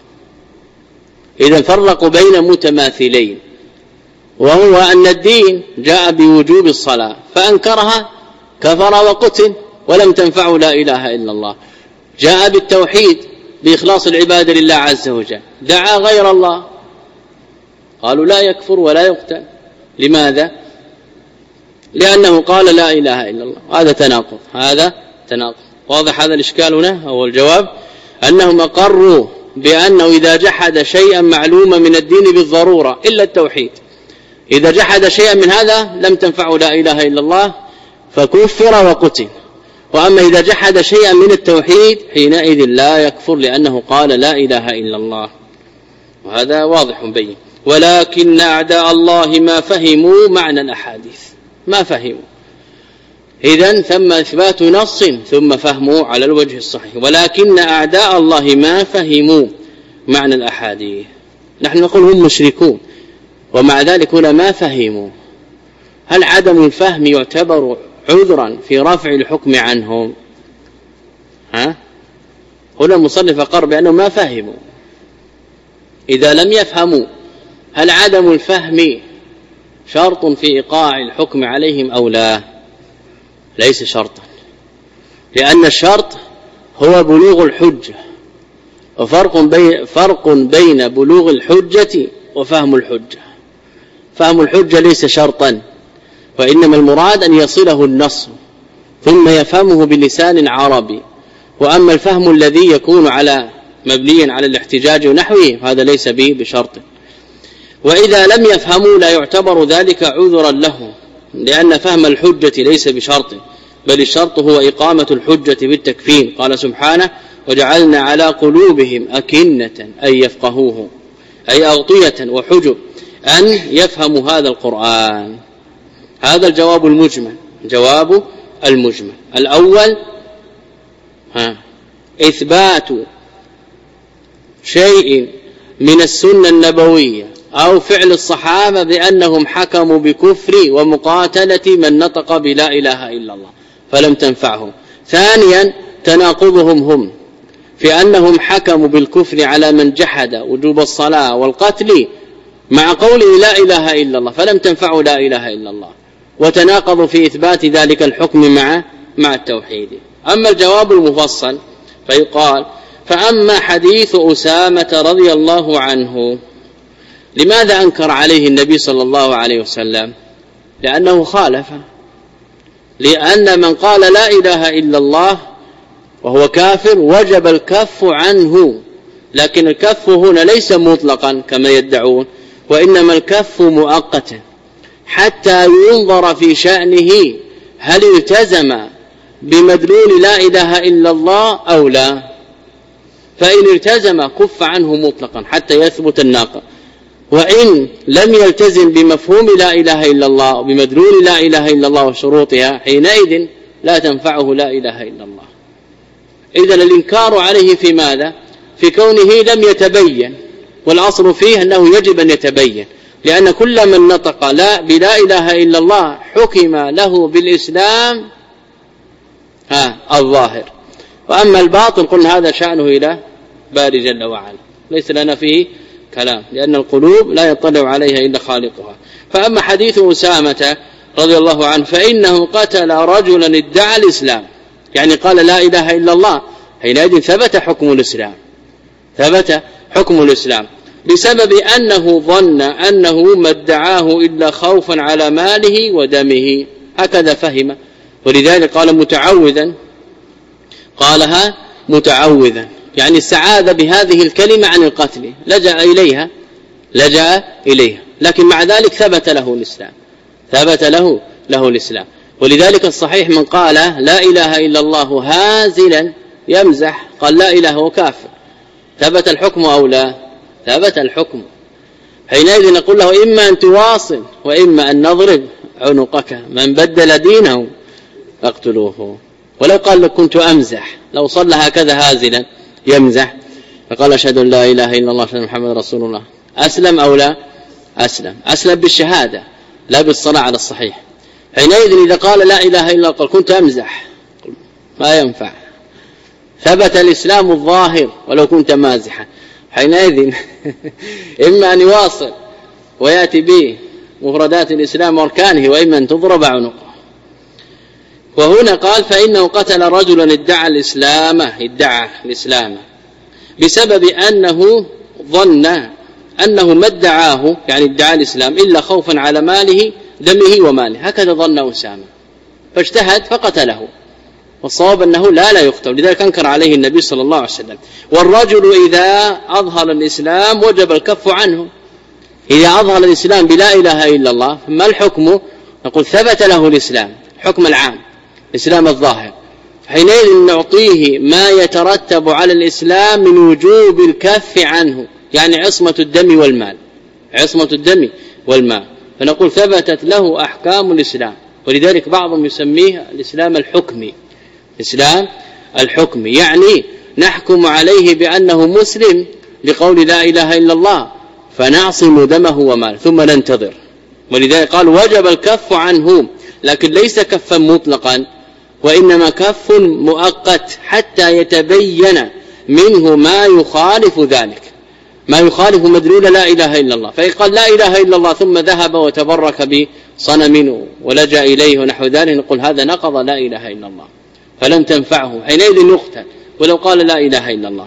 إذا فرقوا بين متماثلين، وهو أن الدين جاء بوجوب الصلاة فأنكرها كفر وقتل ولم تنفعه لا إله إلا الله. جاء بالتوحيد بإخلاص العبادة لله عز وجل، دعا غير الله، قالوا لا يكفر ولا يقتل. لماذا؟ لأنه قال لا إله إلا الله. هذا تناقض، هذا تناقض. واضح هذا الإشكال هنا؟ هو الجواب أنهم أقروا بأنه إذا جحد شيئا معلوما من الدين بالضرورة إلا التوحيد، إذا جحد شيئا من هذا لم تنفعه لا إله إلا الله فكفر وقتل. وأما إذا جحد شيئا من التوحيد حينئذ لا يكفر لأنه قال لا إله إلا الله. وهذا واضح بين. ولكن أعداء الله ما فهموا معنى الأحاديث، ما فهموا. إذن ثم إثبات نص ثم فهموا على الوجه الصحيح. ولكن أعداء الله ما فهموا معنى الأحاديث. نحن نقول هم مشركون ومع ذلك هنا ما فهموا. هل عدم الفهم يعتبر عذرا في رفع الحكم عنهم؟ ها؟ هنا المصنف قرر بأنهم ما فهموا. إذا لم يفهموا هل عدم الفهم شرط في إيقاع الحكم عليهم أو لا؟ ليس شرطا، لأن الشرط هو بلوغ الحجة، وفرق بين فرق بين بلوغ الحجة وفهم الحجة. فهم الحجة ليس شرطا، وإنما المراد أن يصله النص ثم يفهمه بلسان عربي. وأما الفهم الذي يكون على مبنيا على الاحتجاج ونحوه هذا ليس به بشرط. وإذا لم يفهموا لا يعتبر ذلك عذرا له، لأن فهم الحجة ليس بشرط، بل الشرط هو إقامة الحجة بالتكفين. قال سبحانه وجعلنا على قلوبهم أكنة أن يفقهوه، أي أغطية وحجب أن يفهموا هذا القرآن. هذا الجواب المجمل. جواب المجمل الأول ها إثبات شيء من السنة النبوية أو فعل الصحابة بأنهم حكموا بكفر ومقاتلة من نطق بلا إله إلا الله فلم تنفعهم. ثانيا تناقضهم هم في أنهم حكموا بالكفر على من جحد وجوب الصلاة والقتل مع قوله لا إله إلا الله فلم تنفعوا لا إله إلا الله، وتناقضوا في إثبات ذلك الحكم مع مع التوحيد. أما الجواب المفصل فيقال فأما حديث أسامة رضي الله عنه لماذا أنكر عليه النبي صلى الله عليه وسلم؟ لأنه خالف، لأن من قال لا إله إلا الله وهو كافر وجب الكف عنه، لكن الكف هنا ليس مطلقا كما يدعون، وإنما الكف مؤقتا حتى ينظر في شأنه هل التزم بمدلول لا إله إلا الله أو لا. فإن التزم كف عنه مطلقا حتى يثبت الناقة، وإن لم يلتزم بمفهوم لا إله إلا الله وبمدلول لا إله إلا الله وشروطها حينئذ لا تنفعه لا إله إلا الله. إذن الإنكار عليه في ماذا؟ في كونه لم يتبين، والأصل فيه أنه يجب أن يتبين، لأن كل من نطق لا بلا إله إلا الله حكم له بالإسلام ها الظاهر. وأما الباطل قلنا هذا شأنه إلى باري جل وعلا، ليس لنا فيه كلام، لأن القلوب لا يطلع عليها إلا خالقها. فأما حديث أسامة رضي الله عنه فإنه قتل رجلا ادعى الإسلام، يعني قال لا إله إلا الله، حينئذ ثبت حكم الإسلام، ثبت حكم الإسلام بسبب أنه ظن أنه ما ادعاه إلا خوفا على ماله ودمه، هكذا فهم. ولذلك قال متعوذا، قالها متعوذا يعني استعاذ بهذه الكلمة عن القتل، لجأ إليها لجأ إليها لكن مع ذلك ثبت له الإسلام، ثبت له له الإسلام. ولذلك الصحيح من قال لا إله إلا الله هازلا يمزح قال لا إله وكافر، ثبت الحكم أو لا؟ ثبت الحكم. حينئذ نقول له إما أن تواصل وإما أن نضرب عنقك، من بدل دينه فاقتلوه. ولو قال لك كنت أمزح، لو صلى هكذا هازلا يمزح فقال أشهد أن لا إله إلا الله أشهد أن محمد رسول الله، أسلم أو لا؟ أسلم. أسلم بالشهادة لا بالصلاة على الصحيح. حينئذ إذا قال لا إله إلا الله قال كنت أمزح، ما ينفع، ثبت الإسلام الظاهر ولو كنت مازحا. حينئذ إما أن يواصل ويأتي به مفردات الإسلام وأركانه، وإما أن تضرب عنقه. وهنا قال فإنه قتل رجلا ادعى الإسلام ادعى الإسلام بسبب أنه ظن أنه ما ادعاه، يعني ادعى الإسلام إلا خوفا على ماله دمه وماله، هكذا ظن أسامة فاجتهد فقتله، والصواب أنه لا لا يقتل، لذلك أنكر عليه النبي صلى الله عليه وسلم. والرجل إذا أظهر الإسلام وجب الكف عنه، إذا أظهر الإسلام بلا إله إلا الله ما الحكم؟ نقول ثبت له الإسلام، حكم العام الإسلام الظاهر، حينئذ نعطيه ما يترتب على الإسلام من وجوب الكف عنه، يعني عصمة الدم والمال، عصمة الدم والمال، فنقول ثبتت له أحكام الإسلام. ولذلك بعضهم يسميه الإسلام الحكمي، الإسلام الحكمي، يعني نحكم عليه بأنه مسلم لقول لا إله إلا الله فنعصم دمه وماله ثم ننتظر. ولذلك قال وجب الكف عنه، لكن ليس كفا مطلقا، وإنما كف مؤقت حتى يتبين منه ما يخالف ذلك، ما يخالف مدلول لا إله إلا الله. فإن قال لا إله إلا الله ثم ذهب وتبرك بصنم ولجأ إليه ونحو ذلك نقول هذا نقض لا إله إلا الله فلم تنفعه، حينئذ يقتل ولو قال لا إله إلا الله،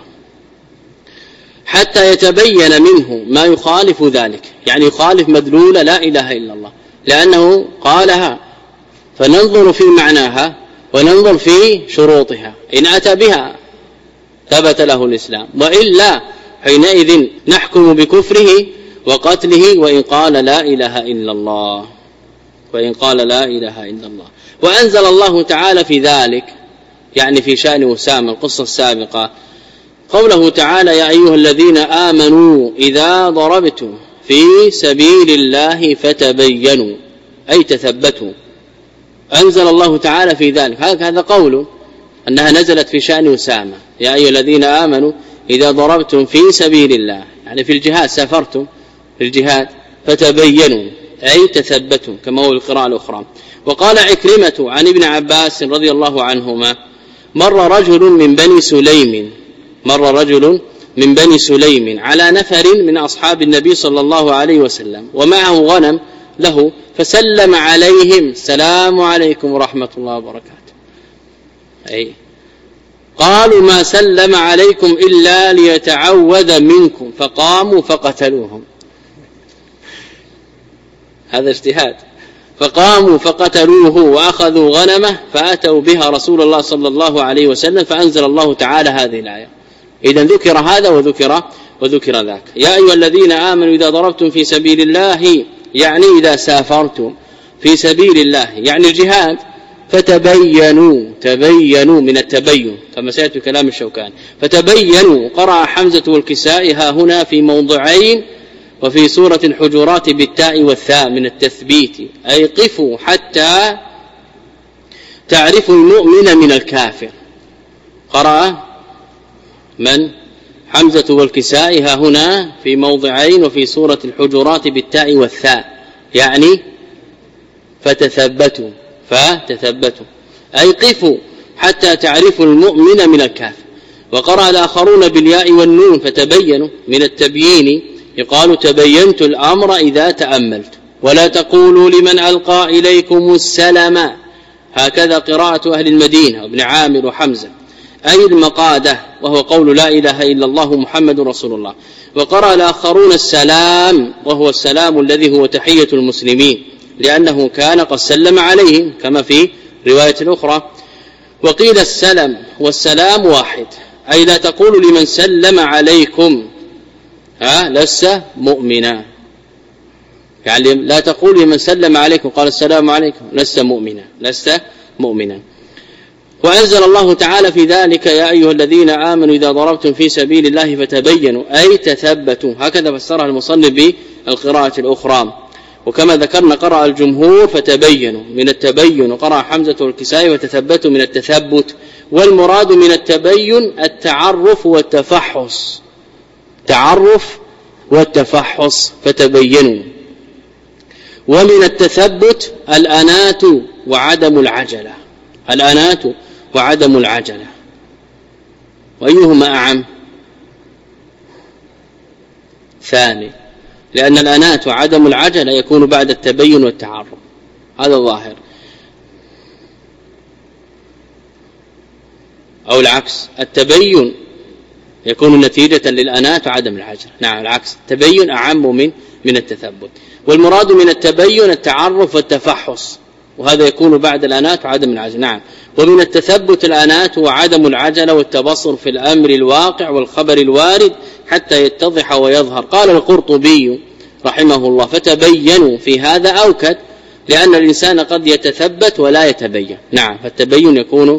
حتى يتبين منه ما يخالف ذلك، يعني يخالف مدلول لا إله إلا الله، لأنه قالها فننظر في معناها وننظر في شروطها، إن أتى بها ثبت له الإسلام، وإلا حينئذ نحكم بكفره وقتله وإن قال لا إله إلا الله، وإن قال لا إله إلا الله. وأنزل الله تعالى في ذلك، يعني في شأن أسامة القصة السابقة، قوله تعالى يا أيها الذين آمنوا إذا ضربتم في سبيل الله فتبينوا، أي تثبتوا. أنزل الله تعالى في ذلك، هذا قول أنها نزلت في شأن أسامة، يا أيها الذين آمنوا إذا ضربتم في سبيل الله، يعني في الجهاد، سافرتم في الجهاد، فتبينوا أي تثبتوا، كما هو القراءة الأخرى. وقال عكرمة عن ابن عباس رضي الله عنهما مر رجل من بني سليم مر رجل من بني سليم على نفر من أصحاب النبي صلى الله عليه وسلم ومعه غنم له، فسلم عليهم السلام عليكم ورحمة الله وبركاته، أي قالوا ما سلم عليكم إلا ليتعوذ منكم، فقاموا فقتلوهم، هذا اجتهاد، فقاموا فقتلوه وأخذوا غنمه فأتوا بها رسول الله صلى الله عليه وسلم، فأنزل الله تعالى هذه الآية. إذن ذكر هذا وذكر وذكر ذاك. يا أيها الذين آمنوا إذا ضربتم في سبيل الله، يعني إذا سافرتم في سبيل الله، يعني الجهاد، فتبينوا، تبينوا من التبين كما سيأتي كلام الشوكاني، فتبينوا. قرأ حمزة والكسائي ها هنا في موضعين، وفي سورة الحجرات بالتاء والثاء من التثبيت، أي قفوا حتى تعرفوا المؤمن من الكافر. قرأ من؟ حمزة والكسائي ها هنا في موضعين، وفي سورة الحجرات بالتاء والثاء، يعني فتثبتوا، فتثبتوا أي قفوا حتى تعرفوا المؤمن من الكافر. وقرأ الآخرون بالياء والنون فتبينوا من التبيين، يقال تبينت الأمر إذا تأملت. ولا تقولوا لمن ألقى إليكم السلام، هكذا قراءة أهل المدينة وابن عامر وحمزة، أي المقادة، وهو قول لا إله إلا الله محمد رسول الله. وقرأ الآخرون السلام، وهو السلام الذي هو تحية المسلمين، لأنه كان قد سلم عليهم كما في رواية أخرى. وقيل السلام والسلام واحد، أي لا تقول لمن سلم عليكم ها لست مؤمنا، يعني لا تقول لمن سلم عليكم قال السلام عليكم لست مؤمنا، لست مؤمنا. وأنزل الله تعالى في ذلك يا أيها الذين آمنوا إذا ضربتم في سبيل الله فتبينوا، أي تثبتوا، هكذا فسرها المصنف بالقراءة الأخرى. وكما ذكرنا قرأ الجمهور فتبينوا من التبين، وقرأ حمزة والكسائي وتثبتوا من التثبت. والمراد من التبين التعرف والتفحص، التعرف والتفحص فتبينوا. ومن التثبت الأنات وعدم العجلة، الأنات وعدم العجلة، وأيهما أعم؟ ثاني، لأن الأنات وعدم العجلة يكون بعد التبين والتعرف، هذا ظاهر، أو العكس، التبين يكون نتيجة للأنات وعدم العجلة. نعم العكس، التبين أعم من من التثبت، والمراد من التبين التعرف والتفحص، وهذا يكون بعد الأنات وعدم العجلة. نعم. ومن التثبت الأنات وعدم العجلة والتبصر في الأمر الواقع والخبر الوارد حتى يتضح ويظهر. قال القرطبي رحمه الله: فتبينوا في هذا أوكد، لأن الإنسان قد يتثبت ولا يتبين. نعم، فالتبين يكون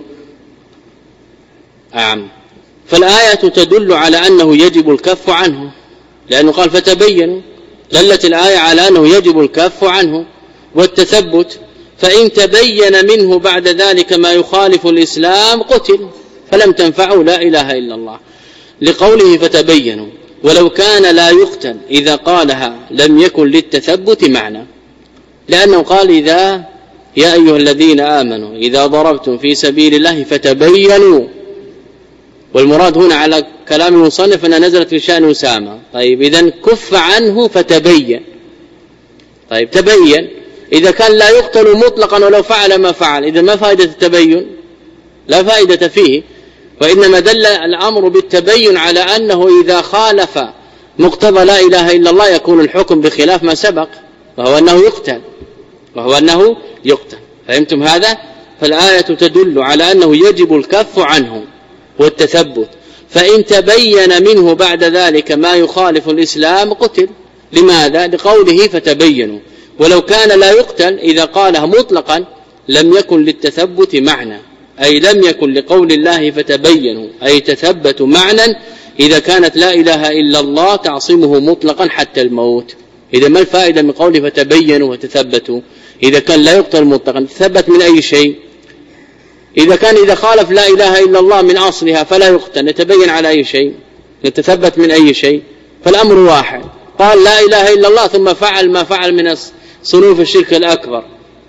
أعم. فالآية تدل على أنه يجب الكف عنه، لأنه قال فتبينوا، دلت الآية على أنه يجب الكف عنه والتثبت. فإن تبين منه بعد ذلك ما يخالف الإسلام قتل، فلم تنفعه لا إله إلا الله، لقوله فتبينوا. ولو كان لا يقتل إذا قالها لم يكن للتثبت معنى، لأنه قال: إذا يا أيها الذين آمنوا إذا ضربتم في سبيل الله فتبينوا، والمراد هنا على كلام المصنف أنها نزلت في شأن أسامة. طيب إذن كف عنه فتبين. طيب تبين إذا كان لا يقتل مطلقا ولو فعل ما فعل، إذا ما فائدة التبين؟ لا فائدة فيه، وإنما دل الأمر بالتبين على أنه إذا خالف مقتضى لا إله إلا الله يكون الحكم بخلاف ما سبق، وهو أنه يقتل وهو أنه يقتل فهمتم هذا؟ فالآية تدل على أنه يجب الكف عنه والتثبت. فإن تبين منه بعد ذلك ما يخالف الإسلام قتل. لماذا؟ لقوله فتبينوا. ولو كان لا يقتل إذا قالها مطلقا لم يكن للتثبت معنى، أي لم يكن لقول الله فتبينوا أي تثبتوا معنى إذا كانت لا إله إلا الله تعصمه مطلقا حتى الموت. إذا ما الفائدة من قوله فتبينوا وتثبتوا؟ إذا كان لا يقتل مطلقا تثبت من أي شيء؟ إذا كان إذا خالف لا إله إلا الله من أصلها فلا يقتل، نتبين على أي شيء؟ نتثبت من أي شيء؟ فالأمر واحد، قال لا إله إلا الله ثم فعل ما فعل من صنوف الشرك الأكبر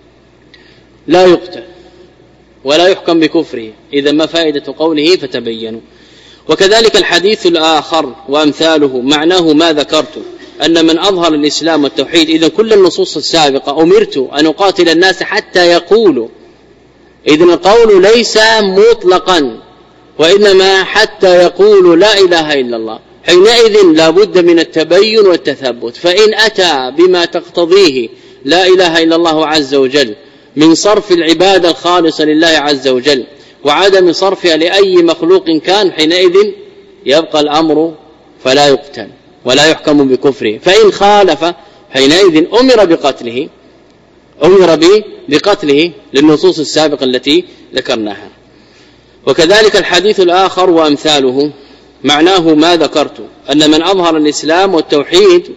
لا يقتل ولا يحكم بكفره. إذا ما فائدة قوله فتبينوا؟ وكذلك الحديث الآخر وأمثاله معناه ما ذكرت، أن من أظهر الإسلام والتوحيد، إذا كل النصوص السابقة أمرت أن أقاتل الناس حتى يقولوا، إذن القول ليس مطلقا وإنما حتى يقولوا لا إله إلا الله، حينئذ لا بد من التبين والتثبت. فإن أتى بما تقتضيه لا إله إلا الله عز وجل من صرف العبادة الخالصة لله عز وجل وعدم صرفها لأي مخلوق كان، حينئذ يبقى الأمر فلا يقتل ولا يحكم بكفره. فإن خالف حينئذ أمر بقتله أمر بقتله للنصوص السابقة التي ذكرناها. وكذلك الحديث الآخر وأمثاله معناه ما ذكرت، أن من أظهر الإسلام والتوحيد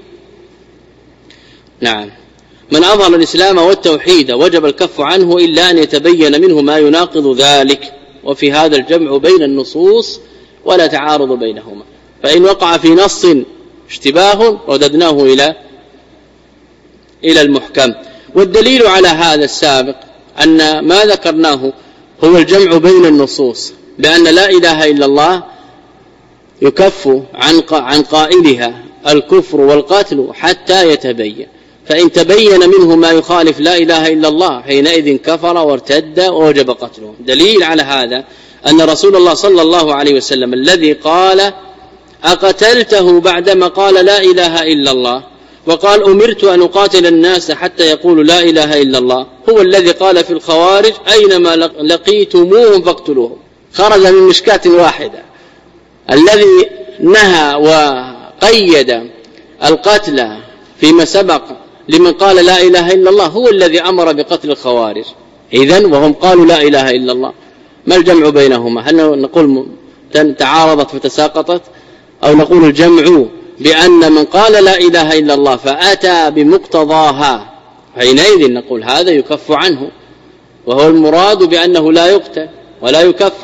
نعم من أظهر الإسلام والتوحيد وجب الكف عنه إلا أن يتبين منه ما يناقض ذلك. وفي هذا الجمع بين النصوص ولا تعارض بينهما، فإن وقع في نص اشتباه رددناه إلى إلى المحكم. والدليل على هذا السابق أن ما ذكرناه هو الجمع بين النصوص، بأن لا إله إلا الله يكف عن عن قائلها الكفر والقتل حتى يتبين، فإن تبين منه ما يخالف لا إله إلا الله حينئذ كفر وارتد ووجب قتله. دليل على هذا أن رسول الله صلى الله عليه وسلم الذي قال أقتلته بعدما قال لا إله إلا الله وقال أمرت أن أقاتل الناس حتى يقولوا لا إله إلا الله، هو الذي قال في الخوارج أينما لقيتموهم فاقتلوهم، خرج من مشكاة واحدة. الذي نهى وقيد القتل فيما سبق لمن قال لا إله إلا الله هو الذي أمر بقتل الخوارج. إذن وهم قالوا لا إله إلا الله، ما الجمع بينهما؟ هل نقول تعارضت فتساقطت، أو نقول الجمع بأن من قال لا إله إلا الله فأتى بمقتضاها حينئذ نقول هذا يكف عنه، وهو المراد بأنه لا يقتل ولا يكفر،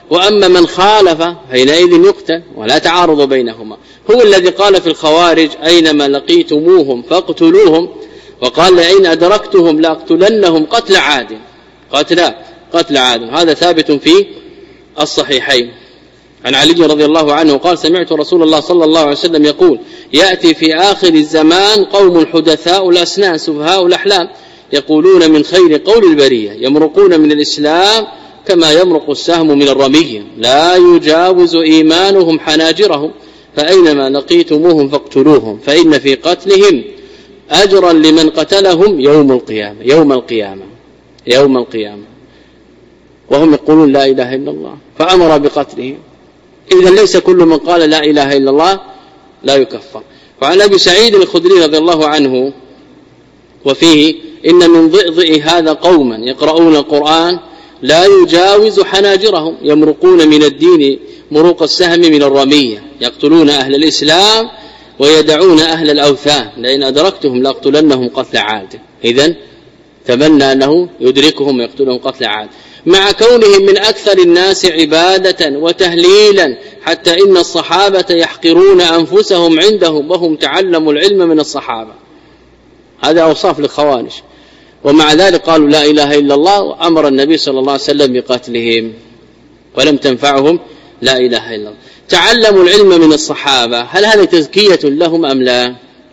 وأما من خالف حينئذ يقتل ولا تعارض بينهما. هو الذي قال في الخوارج أينما لقيتموهم فاقتلوهم، وقال لئن أدركتهم لأقتلنهم قتل عاد، قتل قتل عاد. هذا ثابت في الصحيحين. عن علي رضي الله عنه قال سمعت رسول الله صلى الله عليه وسلم يقول يأتي في آخر الزمان قوم حدثاء الأسنان سفهاء الأحلام يقولون من خير قول البرية يمرقون من الإسلام كما يمرق السهم من الرمية لا يجاوز إيمانهم حناجرهم فأينما لقيتموهم فاقتلوهم فإن في قتلهم أجرا لمن قتلهم يوم القيامة يوم القيامة يوم القيامة وهم يقولون لا إله إلا الله فأمر بقتلهم. إذن ليس كل من قال لا إله إلا الله لا يكفر. وعن أبي سعيد الخدري رضي الله عنه وفيه إن من ضئضئ هذا قوما يقرؤون القرآن لا يجاوز حناجرهم يمرقون من الدين مروق السهم من الرمية يقتلون أهل الإسلام ويدعون أهل الأوثان لئن أدركتهم لأقتلنهم قتل عاد. إذن تمنى أنه يدركهم ويقتلهم قتل عاد مع كونهم من أكثر الناس عبادة وتهليلا حتى إن الصحابة يحقرون أنفسهم عندهم وهم تعلموا العلم من الصحابة. هذا أوصاف للخوارج. ومع ذلك قالوا لا إله إلا الله وأمر النبي صلى الله عليه وسلم بقتلهم ولم تنفعهم لا إله إلا الله. تعلموا العلم من الصحابة، هل هذا تزكية لهم أم لا؟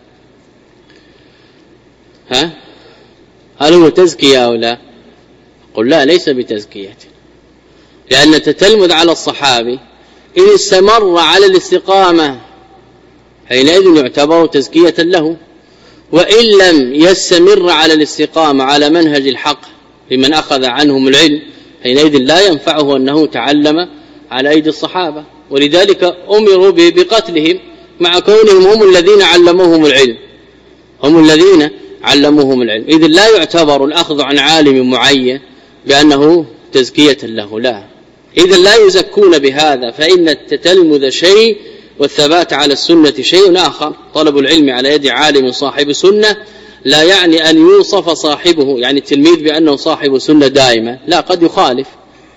ها؟ هل هو تزكية أو لا؟ قل لا ليس بتزكية، لأن التتلمذ على الصحابي إن استمر على الاستقامة حينئذ يعتبر تزكية له، وإن لم يستمر على الاستقامة على منهج الحق لمن أخذ عنهم العلم حينئذ لا ينفعه أنه تعلم على أيدي الصحابة. ولذلك أمروا بقتلهم مع كونهم هم الذين علموهم العلم هم الذين علموهم العلم. إذن لا يعتبر الأخذ عن عالم معين بأنه تزكية له، لا. إذن لا يزكون بهذا، فإن التتلمذ شيء والثبات على السنة شيء آخر. طلب العلم على يد عالم صاحب سنة لا يعني أن يوصف صاحبه يعني التلميذ بأنه صاحب سنة دائما، لا، قد يخالف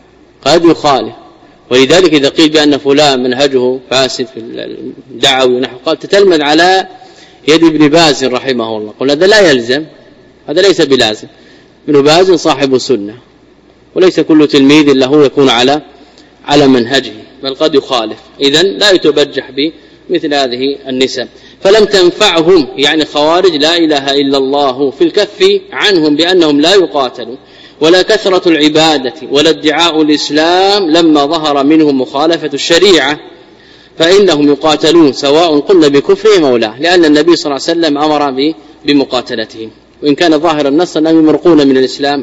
قد يخالف. ولذلك إذا قيل بأن فلان منهجه فاسد في الدعوي ونحو قال تتلمذ على يد ابن باز رحمه الله، قل هذا لا يلزم، هذا ليس بلازم. ابن باز صاحب سنة وليس كل تلميذ له يكون على على منهجه، بل قد يخالف. إذن لا يتبجح بمثل هذه النسب. فلم تنفعهم يعني خوارج لا إله إلا الله في الكف عنهم بأنهم لا يقاتلوا، ولا كثرة العبادة ولا ادعاء الإسلام لما ظهر منهم مخالفة الشريعة فإنهم يقاتلون سواء قلنا بكفرهم أو لا، لأن النبي صلى الله عليه وسلم أمر بمقاتلتهم، وإن كان ظاهر النص أنهم يمرقون من الإسلام.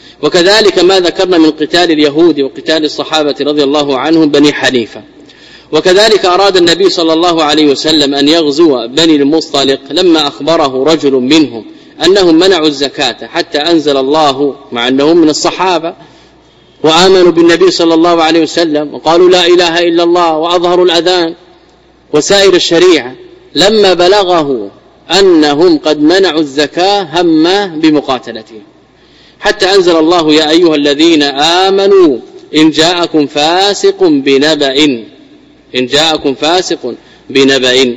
وكذلك ما ذكرنا من قتال اليهود وقتال الصحابة رضي الله عنهم بني حنيفة. وكذلك أراد النبي صلى الله عليه وسلم أن يغزو بني المصطلق لما أخبره رجل منهم أنهم منعوا الزكاة حتى أنزل الله مع أنهم من الصحابة وآمنوا بالنبي صلى الله عليه وسلم وقالوا لا إله إلا الله وأظهروا الأذان وسائر الشريعة، لما بلغه أنهم قد منعوا الزكاة هم بمقاتلتهم حتى أنزل الله يا أيها الذين آمنوا إن جاءكم فاسق بنبأ إن جاءكم فاسق بنبأ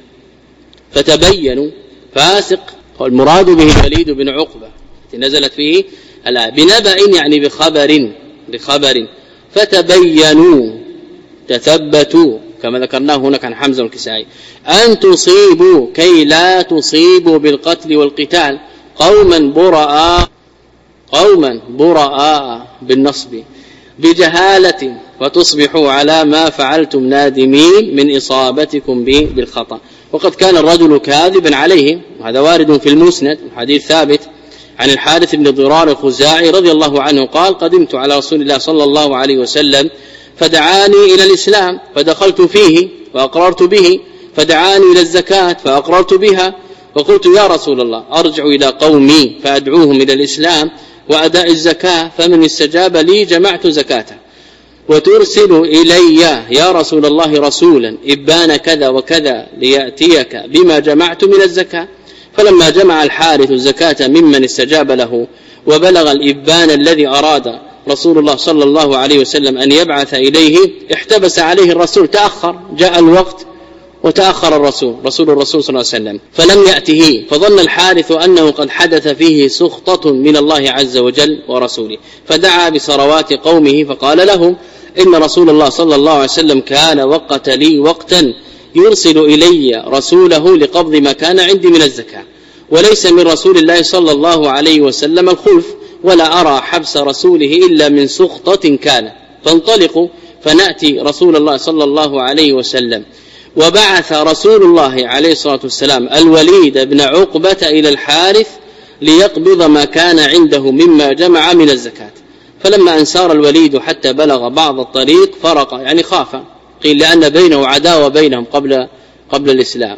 فتبينوا. فاسق والمراد به الوليد بن عقبة نزلت فيه الآية بنبأ يعني بخبر بخبر فتبينوا تثبتوا كما ذكرناه هناك عن حمزة والكسائي أن تصيبوا كي لا تصيبوا بالقتل والقتال قوما براء قوما براء بالنصب بجهالة فتصبحوا على ما فعلتم نادمين من إصابتكم به بالخطأ. وقد كان الرجل كاذبا عليهم، وهذا وارد في المسند حديث ثابت عن الحارث بن ضرار الخزاعي رضي الله عنه قال قدمت على رسول الله صلى الله عليه وسلم فدعاني إلى الإسلام فدخلت فيه وأقررت به، فدعاني إلى الزكاة فأقررت بها، وقلت يا رسول الله أرجع إلى قومي فأدعوهم إلى الإسلام وأداء الزكاة، فمن استجاب لي جمعت زكاته، وترسل إلي يا رسول الله رسولا إبان كذا وكذا ليأتيك بما جمعت من الزكاة. فلما جمع الحارث الزكاة ممن استجاب له وبلغ الإبان الذي أراد رسول الله صلى الله عليه وسلم أن يبعث إليه احتبس عليه الرسول، تأخر، جاء الوقت وتأخر الرسول رسول الرسول صلى الله عليه وسلم فلم يأته، فظن الحارث أنه قد حدث فيه سخطة من الله عز وجل ورسوله، فدعا بثروات قومه فقال لهم إن رسول الله صلى الله عليه وسلم كان وقت لي وقتا يرسل إلي رسوله لقبض ما كان عندي من الزكاة، وليس من رسول الله صلى الله عليه وسلم الخلف، ولا أرى حبس رسوله إلا من سخطة كان، فانطلقوا فنأتي رسول الله صلى الله عليه وسلم. وبعث رسول الله عليه الصلاة والسلام الوليد بن عقبة إلى الحارث ليقبض ما كان عنده مما جمع من الزكاة، فلما أنسار الوليد حتى بلغ بعض الطريق فرق، يعني خاف، قيل لأن بينه عداوة بينهم قبل قبل الإسلام،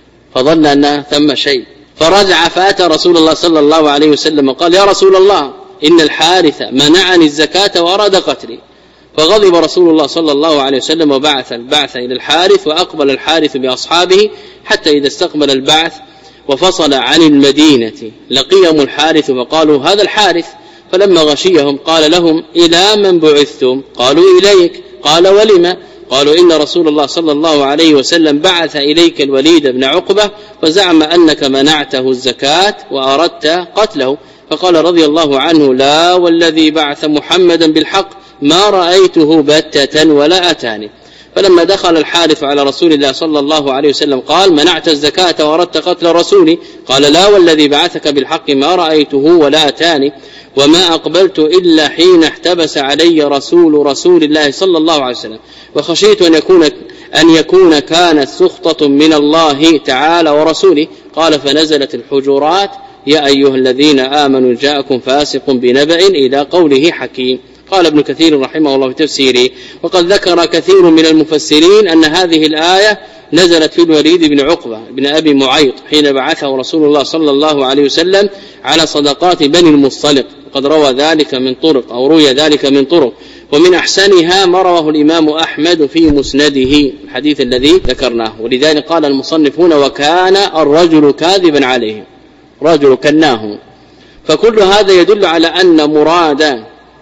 فظن أن ثم شيء، فرجع فأتى رسول الله صلى الله عليه وسلم وقال يا رسول الله إن الحارث منعني الزكاة وأراد قتلي، فغضب رسول الله صلى الله عليه وسلم وبعث البعث إلى الحارث، وأقبل الحارث بأصحابه حتى إذا استقبل البعث وفصل عن المدينة لقيهم الحارث فقالوا هذا الحارث، فلما غشيهم قال لهم إلى من بعثتم؟ قالوا إليك. قال ولما؟ قالوا إن رسول الله صلى الله عليه وسلم بعث إليك الوليد بن عقبة فزعم أنك منعته الزكاة وأردت قتله، فقال رضي الله عنه لا والذي بعث محمدا بالحق ما رأيته بتة ولا أتاني. فلما دخل الحارث على رسول الله صلى الله عليه وسلم قال منعت الزكاة وأردت قتل رسولي؟ قال لا والذي بعثك بالحق ما رأيته ولا أتاني، وما أقبلت إلا حين احتبس علي رسول رسول الله صلى الله عليه وسلم، وخشيت أن يكون, أن يكون كانت سخطة من الله تعالى ورسوله. قال فنزلت الحجرات يا أيها الذين آمنوا جاءكم فاسق بنبأ إلى قوله حكيم. قال ابن كثير رحمه الله في تفسيره وقد ذكر كثير من المفسرين أن هذه الآية نزلت في الوليد بن عقبة بن أبي معيط حين بعثه رسول الله صلى الله عليه وسلم على صدقات بني المصطلق، وقد روى ذلك من طرق أو روي ذلك من طرق، ومن أحسنها ما رواه الإمام أحمد في مسنده الحديث الذي ذكرناه. ولذلك قال المصنفون وكان الرجل كاذبا عليه، رجل كناه. فكل هذا يدل على أن مراد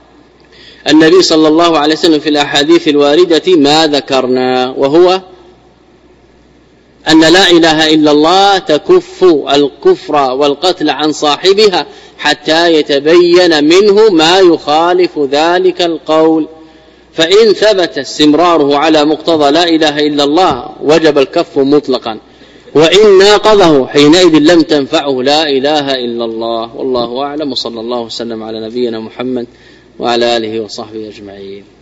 النبي صلى الله عليه وسلم في الأحاديث الواردة ما ذكرنا، وهو أن لا إله إلا الله تكف الكفر والقتل عن صاحبها حتى يتبين منه ما يخالف ذلك القول، فإن ثبت استمراره على مقتضى لا إله إلا الله وجب الكف مطلقا، وإن ناقضه حينئذ لم تنفعه لا إله إلا الله. والله أعلم، وصلى الله وسلم على نبينا محمد وعلى آله وصحبه أجمعين.